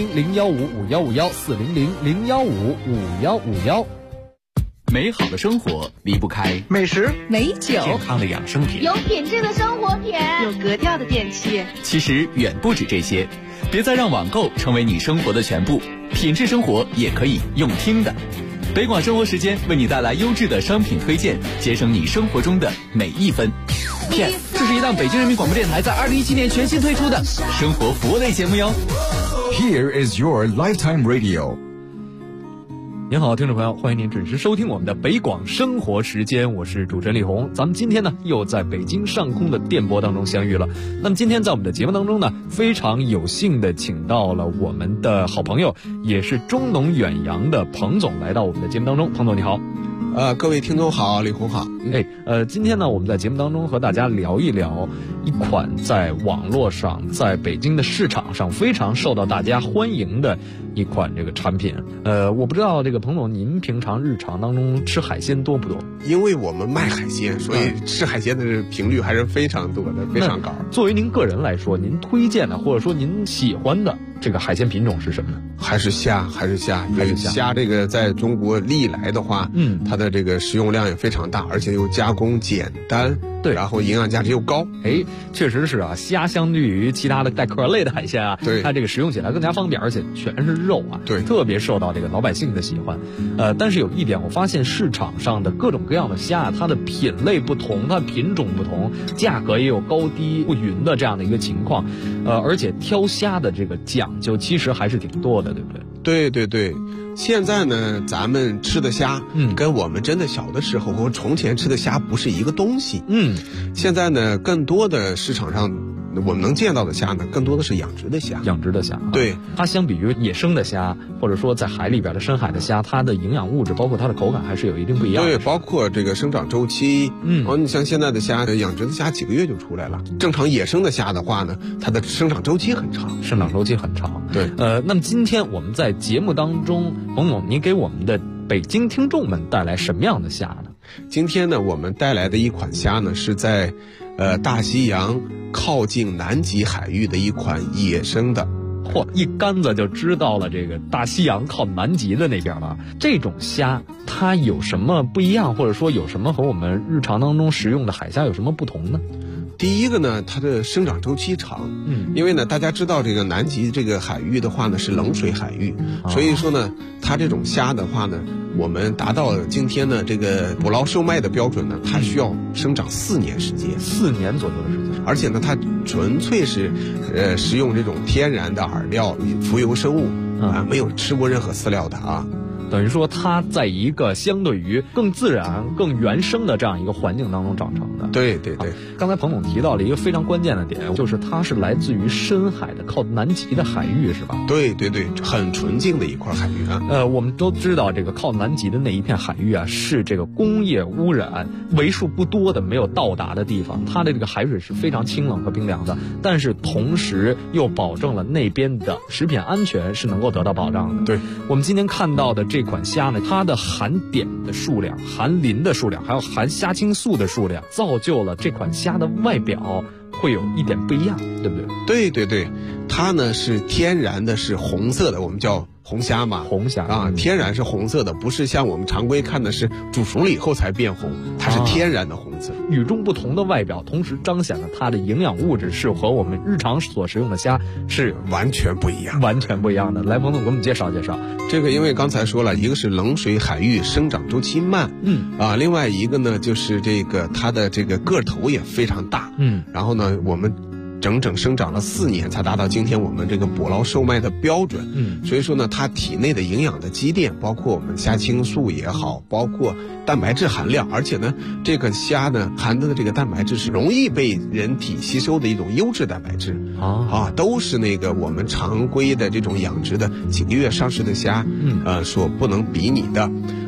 400-015-5151，400-015-5151。 美好的生活离不开美食、 美酒、 健康的养生品， 有品质的生活品，有格调的电器。 其实远不止这些，别再让网购成为你生活的全部，品质生活也可以用听的。北广生活时间为你带来优质的商品推荐，节省你生活中的每一分。 这是一档北京人民广播电台在2017年全新推出的生活服务类节目哟。 Here is your lifetime radio。 您好，听众朋友，欢迎您准时收听我们的北广生活时间，我是主持人李红。咱们今天呢又在北京上空的电波当中相遇了。那么今天在我们的节目当中呢，非常有幸的请到了我们的好朋友，也是中农远洋的彭总来到我们的节目当中。彭总你好。 各位听众好，李红好。 今天呢，我们在节目当中和大家聊一聊一款在网络上，在北京的市场上非常受到大家欢迎的一款这个产品。我不知道这个彭总，您平常日常当中吃海鲜多不多？ 因为我们卖海鲜，所以吃海鲜的频率还是非常多的，非常高。 作为您个人来说，您推荐的或者说您喜欢的这个海鲜品种是什么呢？ 还是虾。虾这个在中国历来的话，它的这个食用量也非常大，而且又加工简单， 对， 然后营养价值又高。 确实是啊，虾相对于其他的带壳类的海鲜啊， 对， 它这个食用起来更加方便，而且全是肉啊， 对， 特别受到这个老百姓的喜欢。但是有一点，我发现市场上的各种各样的虾，它的品类不同，它的品种不同，价格也有高低不匀的这样的一个情况。而且挑虾的这个讲究其实还是挺多的，对不对？ 对。现在呢，咱们吃的虾，跟我们真的小的时候和从前吃的虾不是一个东西。现在呢，更多的市场上我们能见到的虾呢，更多的是养殖的虾。对， 它相比于野生的虾，或者说在海里边的深海的虾，它的营养物质包括它的口感还是有一定不一样的。 对，包括这个生长周期。你像现在的虾，养殖的虾几个月就出来了。正常野生的虾的话呢，它的生长周期很长。 对。那么今天我们在节目当中，彭总，您给我们的北京听众们带来什么样的虾呢？ 今天呢，我们带来的一款虾呢，是在大西洋靠近南极海域的一款野生的。 一竿子就知道了这个大西洋靠南极的那边了。这种虾它有什么不一样，或者说有什么和我们日常当中食用的海虾有什么不同呢？ 第一个呢，它的生长周期长。因为呢，大家知道这个南极这个海域的话呢是冷水海域，所以说呢，它这种虾的话呢，我们达到今天的这个捕捞售卖的标准呢，它需要生长4年时间 ，4年左右的时间。 而且呢，它纯粹是食用这种天然的饵料、浮游生物没有吃过任何饲料的啊。 等于说它在一个相对于更自然、更原生的这样一个环境当中长成的。 对。 刚才彭总提到了一个非常关键的点，就是它是来自于深海的靠南极的海域，是吧？ 对，很纯净的一块海域啊。 我们都知道这个靠南极的那一片海域啊，是这个工业污染为数不多的没有到达的地方，它的这个海水是非常清冷和冰凉的，但是同时又保证了那边的食品安全是能够得到保障的。 对， 我们今天看到的这款虾呢，它的含碘的数量、含磷的数量，还有含虾青素的数量，造就了这款虾的外表会有一点不一样，对不对？对，它呢是天然的，是红色的，我们叫红虾嘛。 红虾啊， 天然是红色的，不是像我们常规看的是煮熟了以后才变红，它是天然的红色。 与众不同的外表，同时彰显了它的营养物质是和我们日常所食用的虾是完全不一样的。来，彭总给我们介绍介绍。 这个因为刚才说了，一个是冷水海域，生长周期慢，另外一个呢就是这个它的这个个头也非常大，然后呢我们整整生长了4年才达到今天我们这个捕捞售卖的标准。所以说呢，它体内的营养的积淀，包括我们虾青素也好，包括蛋白质含量，而且呢，这个虾呢含的这个蛋白质是容易被人体吸收的一种优质蛋白质都是那个我们常规的这种养殖的几个月上市的虾所不能比拟的。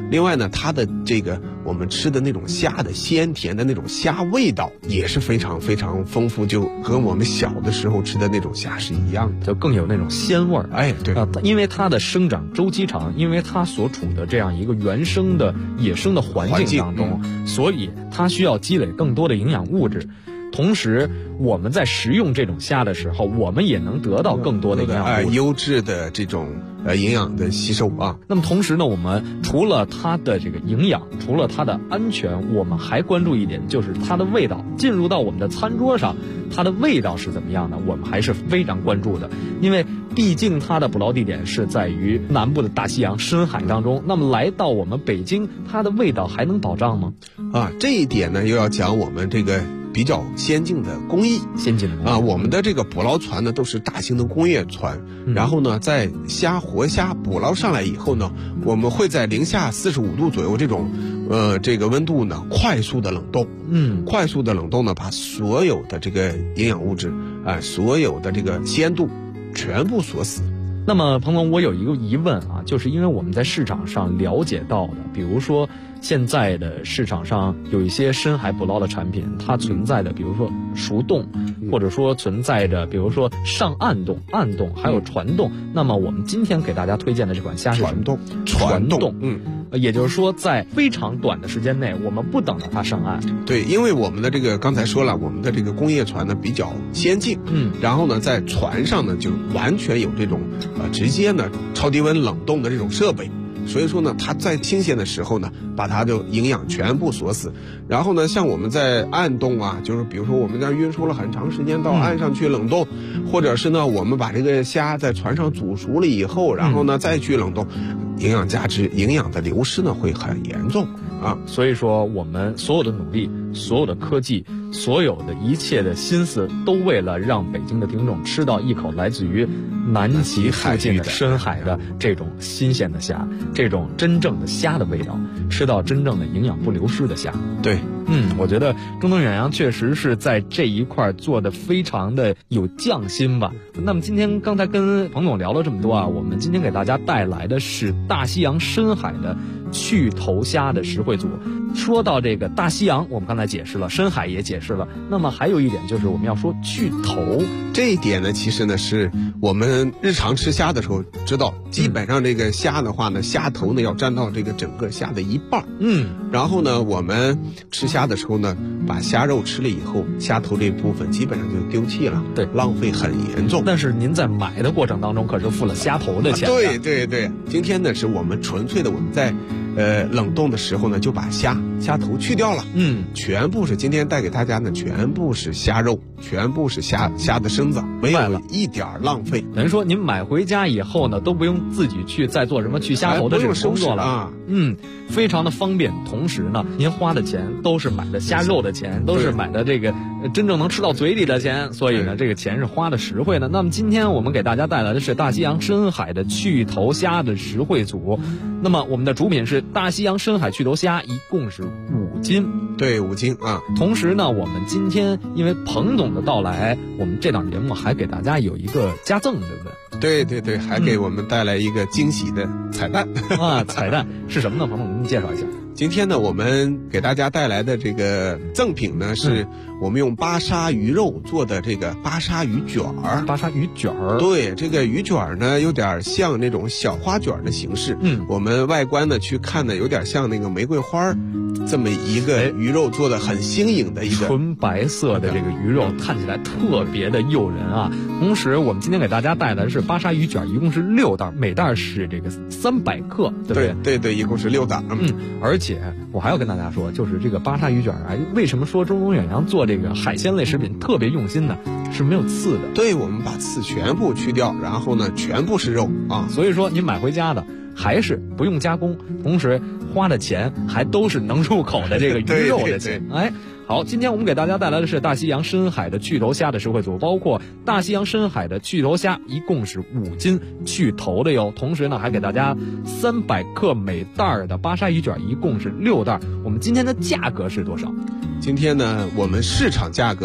另外呢，它的这个我们吃的那种虾的鲜甜的那种虾味道也是非常非常丰富，就和我们小的时候吃的那种虾是一样的， 就更有那种鲜味儿。 哎，对因为它的生长周期长，因为它所处的这样一个原生的野生的环境当中，所以它需要积累更多的营养物质。同时，我们在食用这种虾的时候，我们也能得到更多的营养物质， 优质的这种营养的吸收啊。 那么同时呢，我们除了它的这个营养，除了它的安全，我们还关注一点，就是它的味道。进入到我们的餐桌上，它的味道是怎么样的，我们还是非常关注的。因为毕竟它的捕捞地点是在于南部的大西洋深海当中，那么来到我们北京，它的味道还能保障吗？ 这一点呢，又要讲我们这个比较先进的工艺，我们的这个捕捞船呢都是大型的工业船，然后呢，在活虾捕捞上来以后呢，我们会在零下45度左右这种这个温度呢快速的冷冻，快速的冷冻呢，把所有的这个营养物质所有的这个鲜度全部锁死。 那么彭总，我有一个疑问啊，就是因为我们在市场上了解到的，比如说现在的市场上有一些深海捕捞的产品，它存在的比如说熟冻，或者说存在着比如说上暗冻、暗冻还有传冻。那么我们今天给大家推荐的这款虾是传冻， 也就是说在非常短的时间内，我们不等到它上岸。 对，因为我们的这个刚才说了，我们的这个工业船呢比较先进，然后呢在船上呢就完全有这种直接呢超低温冷冻的这种设备。所以说呢，它在新鲜的时候呢，把它的营养全部锁死。然后呢，像我们在暗冻啊，就是比如说我们在运输了很长时间到岸上去冷冻，或者是呢，我们把这个虾在船上煮熟了以后，然后呢再去冷冻，营养价值、营养的流失呢会很严重啊。 所以说，我们所有的努力、所有的科技、所有的一切的心思，都为了让北京的听众吃到一口来自于南极附近的深海的这种新鲜的虾，这种真正的虾的味道，吃到真正的营养不流失的虾。 对， 我觉得中东远洋确实是在这一块做的非常的有匠心吧。那么今天刚才跟彭总聊了这么多啊，我们今天给大家带来的是大西洋深海的去头虾的实惠组。说到这个大西洋，我们刚才解释了，深海也解释了，那么还有一点就是我们要说去头。 这一点呢，其实呢是我们日常吃虾的时候知道，基本上这个虾的话呢，虾头呢要占到这个整个虾的一半。然后呢，我们吃虾的时候呢，把虾肉吃了以后，虾头这部分基本上就丢弃了， 对， 浪费很严重。 但是您在买的过程当中可是付了虾头的钱。 对，今天呢是我们纯粹的我们在冷冻的时候呢，就把虾头去掉了，全部是今天带给大家呢，全部是虾肉，全部是虾的身子，没有一点浪费。 等于说您买回家以后呢，都不用自己去再做什么去虾头的这种工作了啊，非常的方便。同时呢，您花的钱都是买的虾肉的钱，都是买的这个真正能吃到嘴里的钱，所以呢，这个钱是花的实惠的。那么今天我们给大家带来的是大西洋深海的去头虾的实惠组。那么我们的主品是大西洋深海去头虾，一共是5斤。 对，5斤啊。 同时呢，我们今天因为彭总的到来，我们这档节目还给大家有一个加赠，对不对？ 对，还给我们带来一个惊喜的彩蛋彩蛋是什么呢？彭总，您介绍一下。 今天呢，我们给大家带来的这个赠品呢，是我们用巴沙鱼肉做的这个巴沙鱼卷儿。 巴沙鱼卷儿， 对，这个鱼卷儿呢，有点像那种小花卷的形式。我们外观呢去看呢，有点像那个玫瑰花这么一个鱼肉做的很新颖的一个纯白色的这个鱼肉，看起来特别的诱人啊。同时，我们今天给大家带来的是巴沙鱼卷，一共是6袋，每袋是这个300克，对不对？对，一共是6袋。 而且我还要跟大家说，就是这个巴沙鱼卷啊，为什么说中东远洋做这个海鲜类食品特别用心呢？是没有刺的。 对，我们把刺全部去掉，然后呢，全部是肉啊。 所以说，您买回家的还是不用加工，同时花的钱还都是能入口的这个鱼肉的钱。 对。 好，今天我们给大家带来的是大西洋深海的去头虾的实惠组，包括大西洋深海的去头虾，一共是5斤去头的哟。同时呢，还给大家300克每袋的巴沙鱼卷，一共是6袋。我们今天的价格是多少？ 今天呢，我们市场价格呢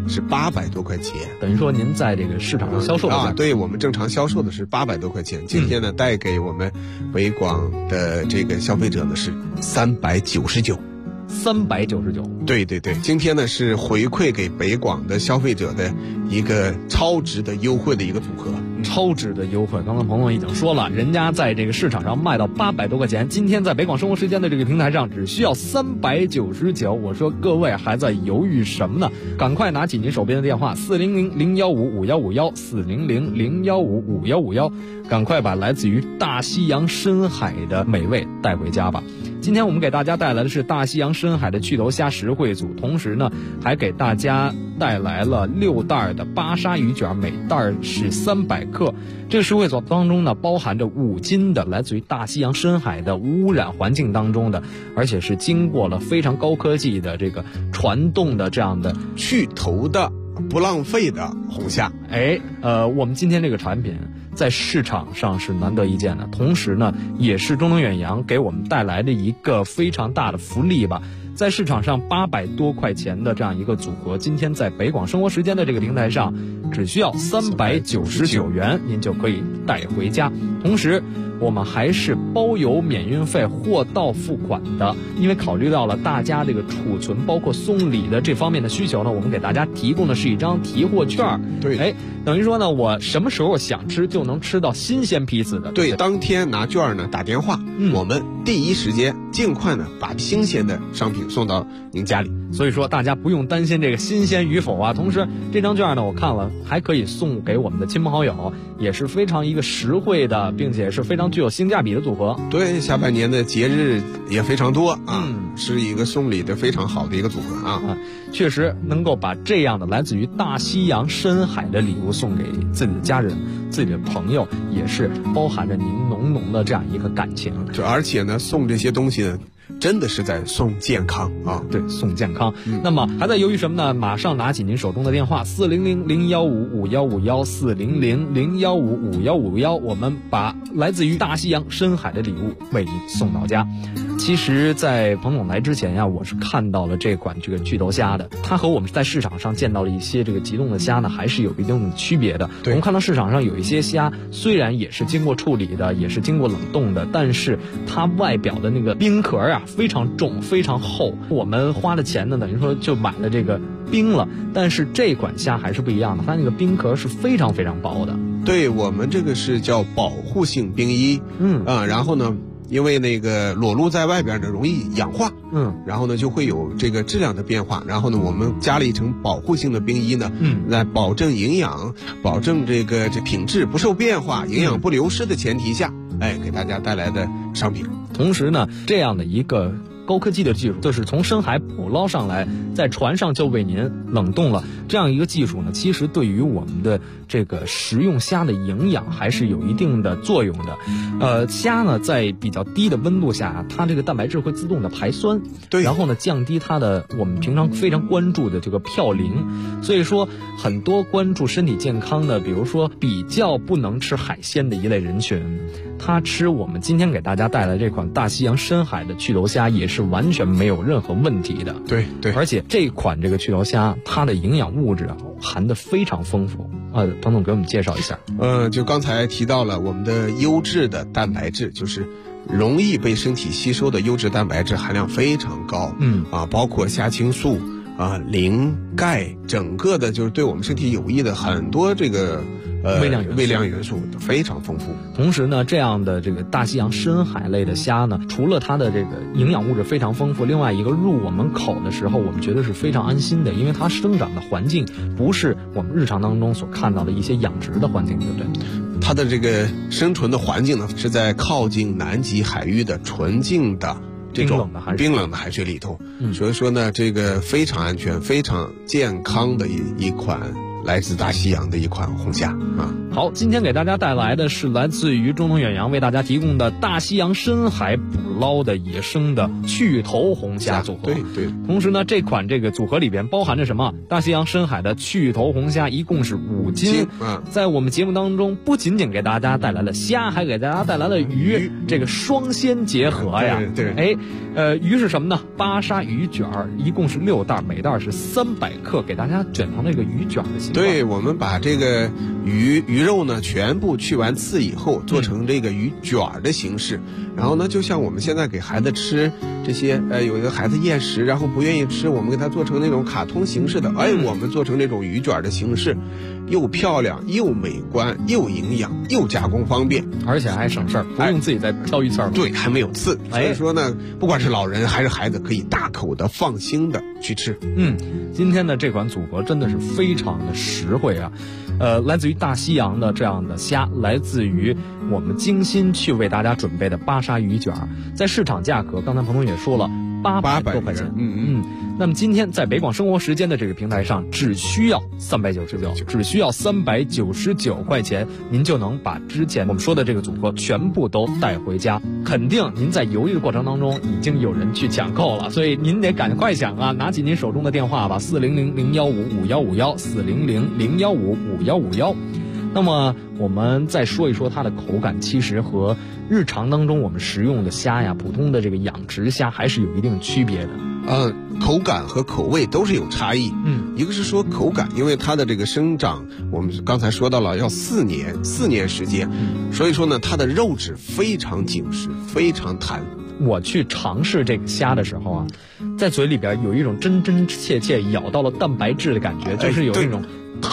是800多块钱。 等于说您在这个市场上销售的对，我们正常销售的是800多块钱，今天呢带给我们北广的这个消费者呢是399。 对， 今天呢是回馈给北广的消费者的一个超值的优惠的一个组合。 超值的优惠，刚刚朋友已经说了，人家在这个市场上卖到800多块钱，今天在北广生活时间的这个平台上只需要399。我说各位还在犹豫什么呢？赶快拿起您手边的电话400-015-5151，400-015-5151，赶快把来自于大西洋深海的美味带回家吧。今天我们给大家带来的是大西洋深海的趣头虾实惠组，同时呢还给大家带来了6袋的巴沙鱼卷，每袋是300克。这个实惠组当中呢包含着5斤的来自于大西洋深海的无污染环境当中的，而且是经过了非常高科技的这个传动的这样的去头的不浪费的红虾。 我们今天这个产品在市场上是难得一见的，同时呢也是中能远洋给我们带来的一个非常大的福利吧。在市场上800多块钱的这样一个组合，今天在北广生活时间的这个平台上只需要399元，您就可以带回家。同时我们还是包邮免运费，货到付款的。因为考虑到了大家这个储存包括送礼的这方面的需求呢，我们给大家提供的是一张提货券。 对， 等于说呢我什么时候想吃就能吃到新鲜批次的。 对，当天拿券呢打电话，我们第一时间尽快呢把新鲜的商品送到您家里。 所以说大家不用担心这个新鲜与否啊。同时这张券呢我看了还可以送给我们的亲朋好友，也是非常一个实惠的，并且是非常具有性价比的组合。 对，下半年的节日也非常多啊，是一个送礼的非常好的一个组合啊。 确实能够把这样的来自于大西洋深海的礼物送给自己的家人、自己的朋友，也是包含着您浓浓的这样一个感情。 而且呢送这些东西呢真的是在送健康啊！ 对，送健康。那么还在犹豫什么呢？马上拿起您手中的电话400-015-5151，400-015-5151，我们把来自于大西洋深海的礼物为您送到家。其实在彭总来之前呀，我是看到了这款这个巨头虾的，它和我们在市场上见到了一些这个急冻的虾呢还是有一定的区别的。我们看到市场上有一些虾虽然也是经过处理的，也是经过冷冻的，但是它外表的那个冰壳啊非常重非常厚，我们花的钱呢等于说就买了这个冰了，但是这款虾还是不一样的，它那个冰壳是非常非常薄的。 对，我们这个是叫保护性冰衣，然后呢因为那个裸露在外边呢容易氧化，然后呢就会有这个质量的变化，然后呢我们加了一层保护性的冰衣呢，来保证营养，保证这品质不受变化，营养不流失的前提下，给大家带来的商品。 同时呢这样的一个高科技的技术，就是从深海捕捞上来，在船上就为您冷冻了。这样一个技术呢，其实对于我们的这个食用虾的营养还是有一定的作用的。虾呢在比较低的温度下，它这个蛋白质会自动的排酸， 对， 然后呢降低它的我们平常非常关注的这个嘌呤。所以说很多关注身体健康的，比如说比较不能吃海鲜的一类人群，他吃我们今天给大家带来这款大西洋深海的趣头虾也是完全没有任何问题的。 对， 而且这款这个趣头虾它的营养物质含得非常丰富。彭总给我们介绍一下。 就刚才提到了我们的优质的蛋白质，就是容易被身体吸收的优质蛋白质含量非常高。包括虾青素磷、钙，整个的就是对我们身体有益的很多这个微量元素非常丰富。 同时呢，这样的这个大西洋深海类的虾呢，除了它的这个营养物质非常丰富，另外一个入我们口的时候，我们觉得是非常安心的，因为它生长的环境不是我们日常当中所看到的一些养殖的环境，对不对？ 它的这个生存的环境呢，是在靠近南极海域的纯净的这种冰冷的海水里头，所以说呢，这个非常安全、非常健康的一款来自大西洋的一款红虾啊。 好，今天给大家带来的是来自于中能远洋为大家提供的大西洋深海捕捞的野生的去头红虾组合。 对。 同时呢，这款这个组合里边包含着什么？大西洋深海的去头红虾一共是5斤。在我们节目当中，不仅仅给大家带来了虾，还给大家带来了鱼，这个双鲜结合呀。 对。 鱼是什么呢？巴沙鱼卷一共是6袋，每袋是300克，给大家卷成这个鱼卷的形状。 对，我们把这个鱼肉呢全部去完刺以后，做成这个鱼卷的形式。然后呢，就像我们现在给孩子吃这些，有的孩子厌食，然后不愿意吃，我们给他做成那种卡通形式的，我们做成这种鱼卷的形式，又漂亮又美观又营养又加工方便， 而且还省事儿，不用自己再挑鱼刺儿。 对，还没有刺。所以说呢，不管是老人还是孩子，可以大口的放心的去吃。 今天的这款组合真的是非常的实惠啊。来自于大西洋的这样的虾，来自于我们精心去为大家准备的巴沙鱼卷，在市场价格，刚才彭总也说了，800多块钱。那么今天在北广生活时间的这个平台上，只需要399块钱，您就能把之前我们说的这个组合全部都带回家。肯定您在犹豫的过程当中，已经有人去抢购了，所以您得赶快抢啊！拿起您手中的电话吧，400-015-5151，400-015-5151。那么我们再说一说它的口感，其实和日常当中我们食用的虾呀，普通的这个养殖虾还是有一定区别的。 口感和口味都是有差异。一个是说口感，因为它的这个生长，我们刚才说到了要4年时间，所以说呢，它的肉质非常紧实，非常弹。 我去尝试这个虾的时候啊，在嘴里边有一种真真切切咬到了蛋白质的感觉，就是有一种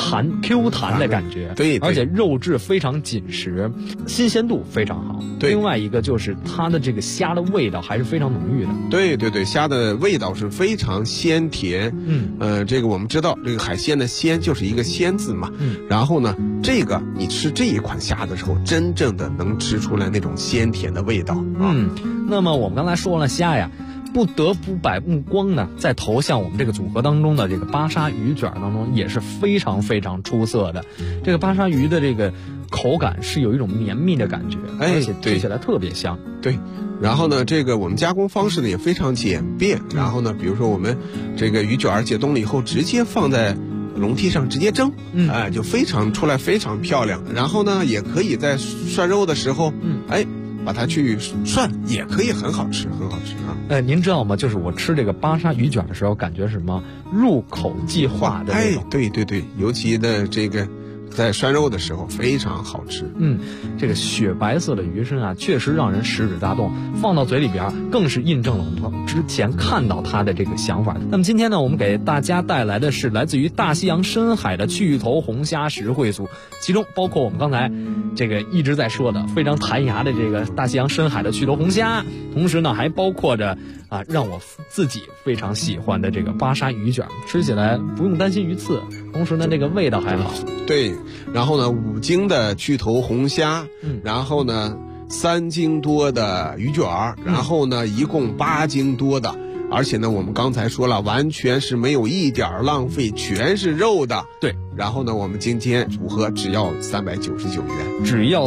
Q 弹的感觉。 对， 而且肉质非常紧实，新鲜度非常好。另外一个就是它的这个虾的味道还是非常浓郁的。 对，虾的味道是非常鲜甜。这个我们知道，这个海鲜的鲜就是一个鲜字嘛。然后呢，这个你吃这一款虾的时候，真正的能吃出来那种鲜甜的味道。 那么我们刚才说了虾呀，不得不把目光呢再投向我们这个组合当中的这个巴沙鱼卷当中，也是非常非常出色的。这个巴沙鱼的这个口感是有一种绵密的感觉，而且吃起来特别香。 对，然后呢，这个我们加工方式呢也非常简便。然后呢，比如说我们这个鱼卷解冻了以后，直接放在笼屉上直接蒸，就出来非常漂亮。然后呢，也可以在涮肉的时候，把它去涮，也可以很好吃啊。 您知道吗？就是我吃这个巴沙鱼卷的时候，感觉什么入口即化的那种。 对，尤其的这个在涮肉的时候非常好吃。 这个雪白色的鱼身啊，确实让人食指大动，放到嘴里边更是印证了我们之前看到它的这个想法。那么今天呢，我们给大家带来的是来自于大西洋深海的去头红虾实惠组，其中包括我们刚才这个一直在说的非常弹牙的这个大西洋深海的去头红虾，同时呢还包括着让我自己非常喜欢的这个巴沙鱼卷，吃起来不用担心鱼刺，同时呢这个味道还好。 对，然后呢5斤的去头红虾，然后呢3斤多的鱼卷，然后呢一共8斤多的，而且呢我们刚才说了，完全是没有一点浪费，全是肉的。 对， 然后呢我们今天组合只要399元， 只要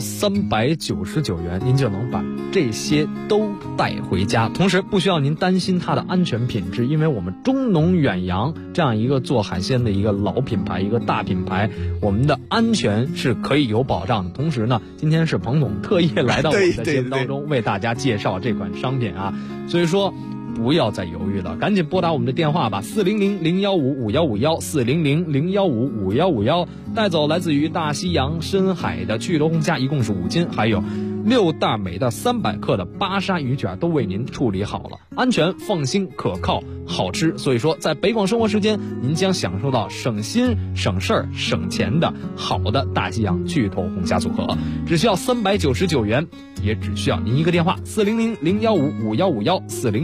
399元，您就能把这些都带回家，同时不需要您担心它的安全品质，因为我们中农远洋这样一个做海鲜的一个老品牌，一个大品牌，我们的安全是可以有保障的。同时呢，今天是彭总特意来到我们的节目当中为大家介绍这款商品啊，所以说不要再犹豫了，赶紧拨打我们的电话吧，400-015-5151 400-015-5151，带走来自于大西洋深海的去头红虾，一共是5斤，还有6袋每袋300克的巴沙鱼卷都为您处理好了，安全、放心、可靠、好吃。所以说，在北广生活时间，您将享受到省心、省事儿、省钱的好的大西洋去头红虾组合，只需要399元，也只需要您一个电话，400-015-5151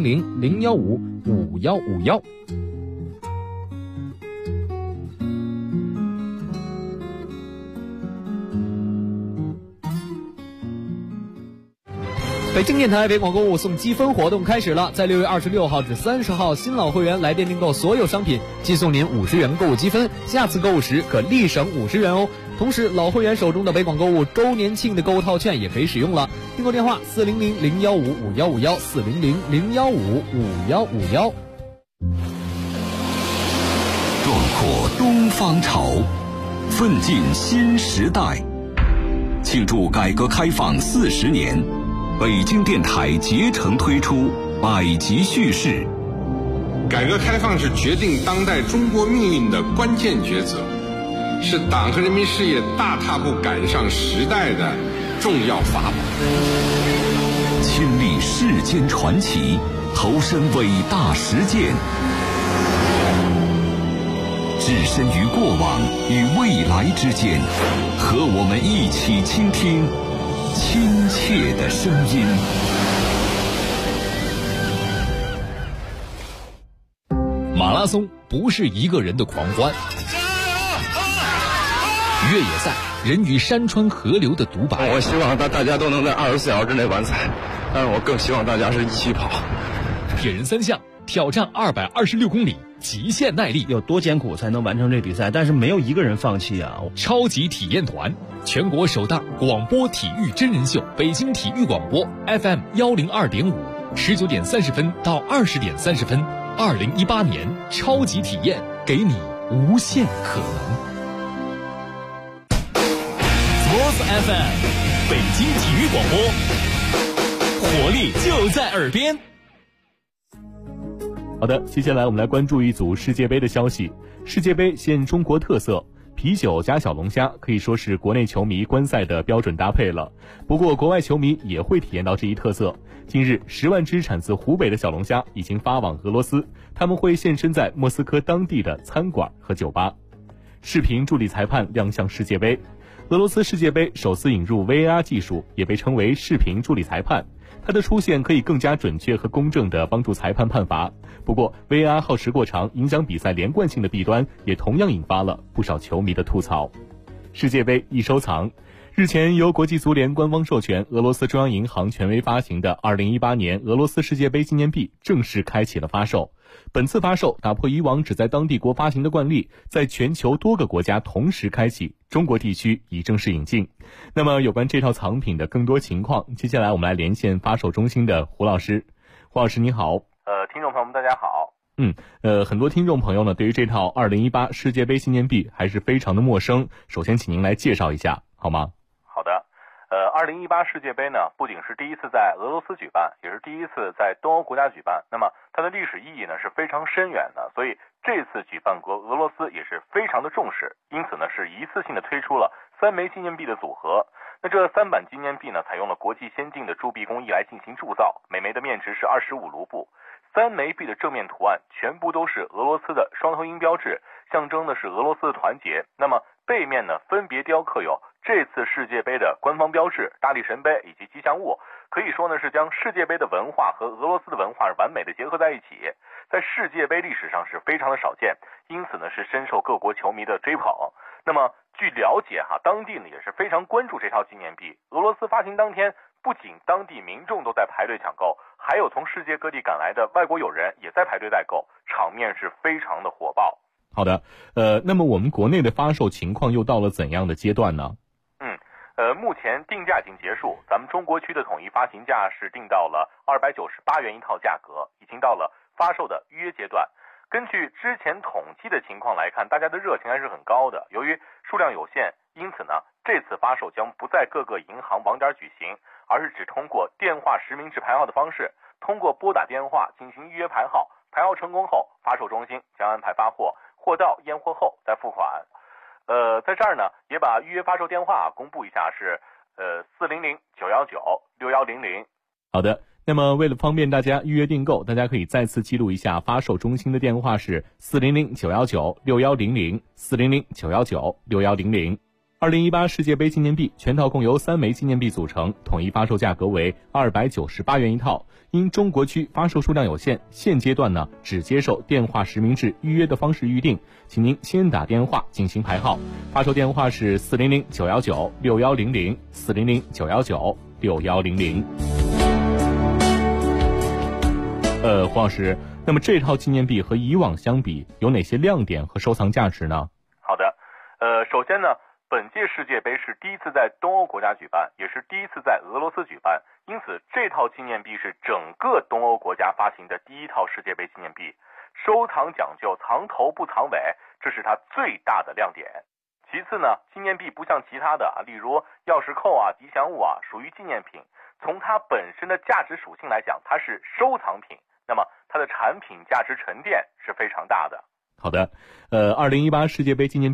400-015-5151。北京电台北广购物送积分活动开始了，在6月26号至30号，新老会员来电订购所有商品，寄送您50元购物积分，下次购物时可立省50元哦。 同时，老会员手中的北广购物周年庆的购物套券也可以使用了。订购电话400-015-5151，400-015-5151。 壮阔东方潮，奋进新时代。庆祝改革开放40年，北京电台竭诚推出百集叙事。 改革开放是决定当代中国命运的关键抉择，是党和人民事业大踏步赶上时代的重要法宝。 亲历世间传奇，投身伟大实践，置身于过往与未来之间，和我们一起倾听亲切的声音。 马拉松不是一个人的狂欢，越野赛人与山川河流的独白。 我希望大家都能在24小时之内完赛，但是我更希望大家是一起跑。 铁人3项挑战226公里，极限耐力， 有多艰苦才能完成这比赛？但是没有一个人放弃啊！ 超级体验团，全国首档广播体育真人秀，北京体育广播 FM 102.5，19点30分到20点30分，2018年超级体验，给你无限可能。Sports FM， 北京体育广播，活力就在耳边。 好的，接下来我们来关注一组世界杯的消息。世界杯现中国特色，啤酒加小龙虾可以说是国内球迷观赛的标准搭配了。不过国外球迷也会体验到这一特色。近日10万只产自湖北的小龙虾已经发往俄罗斯，他们会现身在莫斯科当地的餐馆和酒吧。视频助理裁判亮相世界杯。俄罗斯世界杯首次引入 VAR 技术，也被称为视频助理裁判。它的出现可以更加准确和公正地帮助裁判判罚。不过 VAR 耗时过长，影响比赛连贯性的弊端也同样引发了不少球迷的吐槽。世界杯易收藏。日前由国际足联官方授权，俄罗斯中央银行权威发行的2018年俄罗斯世界杯纪念币正式开启了发售。本次发售打破以往只在当地国发行的惯例，在全球多个国家同时开启，中国地区已正式引进。那么有关这套藏品的更多情况，接下来我们来连线发售中心的胡老师。胡老师你好。 听众朋友们大家好。 很多听众朋友呢对于这套2018世界杯纪念币还是非常的陌生，首先请您来介绍一下好吗？ 好的。2018世界杯呢，不仅是第一次在俄罗斯举办，也是第一次在东欧国家举办。那么它的历史意义呢是非常深远的，所以这次举办国俄罗斯也是非常的重视，因此呢是一次性的推出了3枚纪念币的组合。那这3版纪念币呢，采用了国际先进的铸币工艺来进行铸造，每枚的面值是25卢布。3枚币的正面图案全部都是俄罗斯的双头鹰标志，象征的是俄罗斯的团结。那么背面呢，分别雕刻有这次世界杯的官方标志、大力神杯以及吉祥物，可以说呢是将世界杯的文化和俄罗斯的文化完美的结合在一起，在世界杯历史上是非常的少见，因此呢是深受各国球迷的追捧。那么据了解当地呢也是非常关注这套纪念币。俄罗斯发行当天，不仅当地民众都在排队抢购，还有从世界各地赶来的外国友人也在排队代购，场面是非常的火爆。 好的，那么我们国内的发售情况又到了怎样的阶段呢？ 目前定价已经结束，咱们中国区的统一发行价是定到了298元一套价格，已经到了发售的预约阶段。根据之前统计的情况来看，大家的热情还是很高的。由于数量有限，因此呢，这次发售将不在各个银行网点举行，而是只通过电话实名制排号的方式，通过拨打电话进行预约排号，排号成功后，发售中心将安排发货，货到验货后再付款。在这儿呢，也把预约发售电话公布一下，是400-919-6100。 好的，那么为了方便大家预约订购，大家可以再次记录一下发售中心的电话是400-919-6100 400-919-6100。2018世界杯纪念币全套共由3枚纪念币组成，统一发售价格为298元一套。因中国区发售数量有限，现阶段呢只接受电话实名制预约的方式预定，请您先打电话进行排号。发售电话是400-919-6100 400-919-6100。黄老师，那么这套纪念币和以往相比有哪些亮点和收藏价值呢？ 好的，首先呢， 本届世界杯是第一次在东欧国家举办，也是第一次在俄罗斯举办，因此这套纪念币是整个东欧国家发行的第一套世界杯纪念币。收藏讲究藏头不藏尾，这是它最大的亮点。其次呢，纪念币不像其他的例如钥匙扣啊、吉祥物啊，属于纪念品。从它本身的价值属性来讲，它是收藏品，那么它的产品价值沉淀是非常大的。 好的，2018世界杯纪念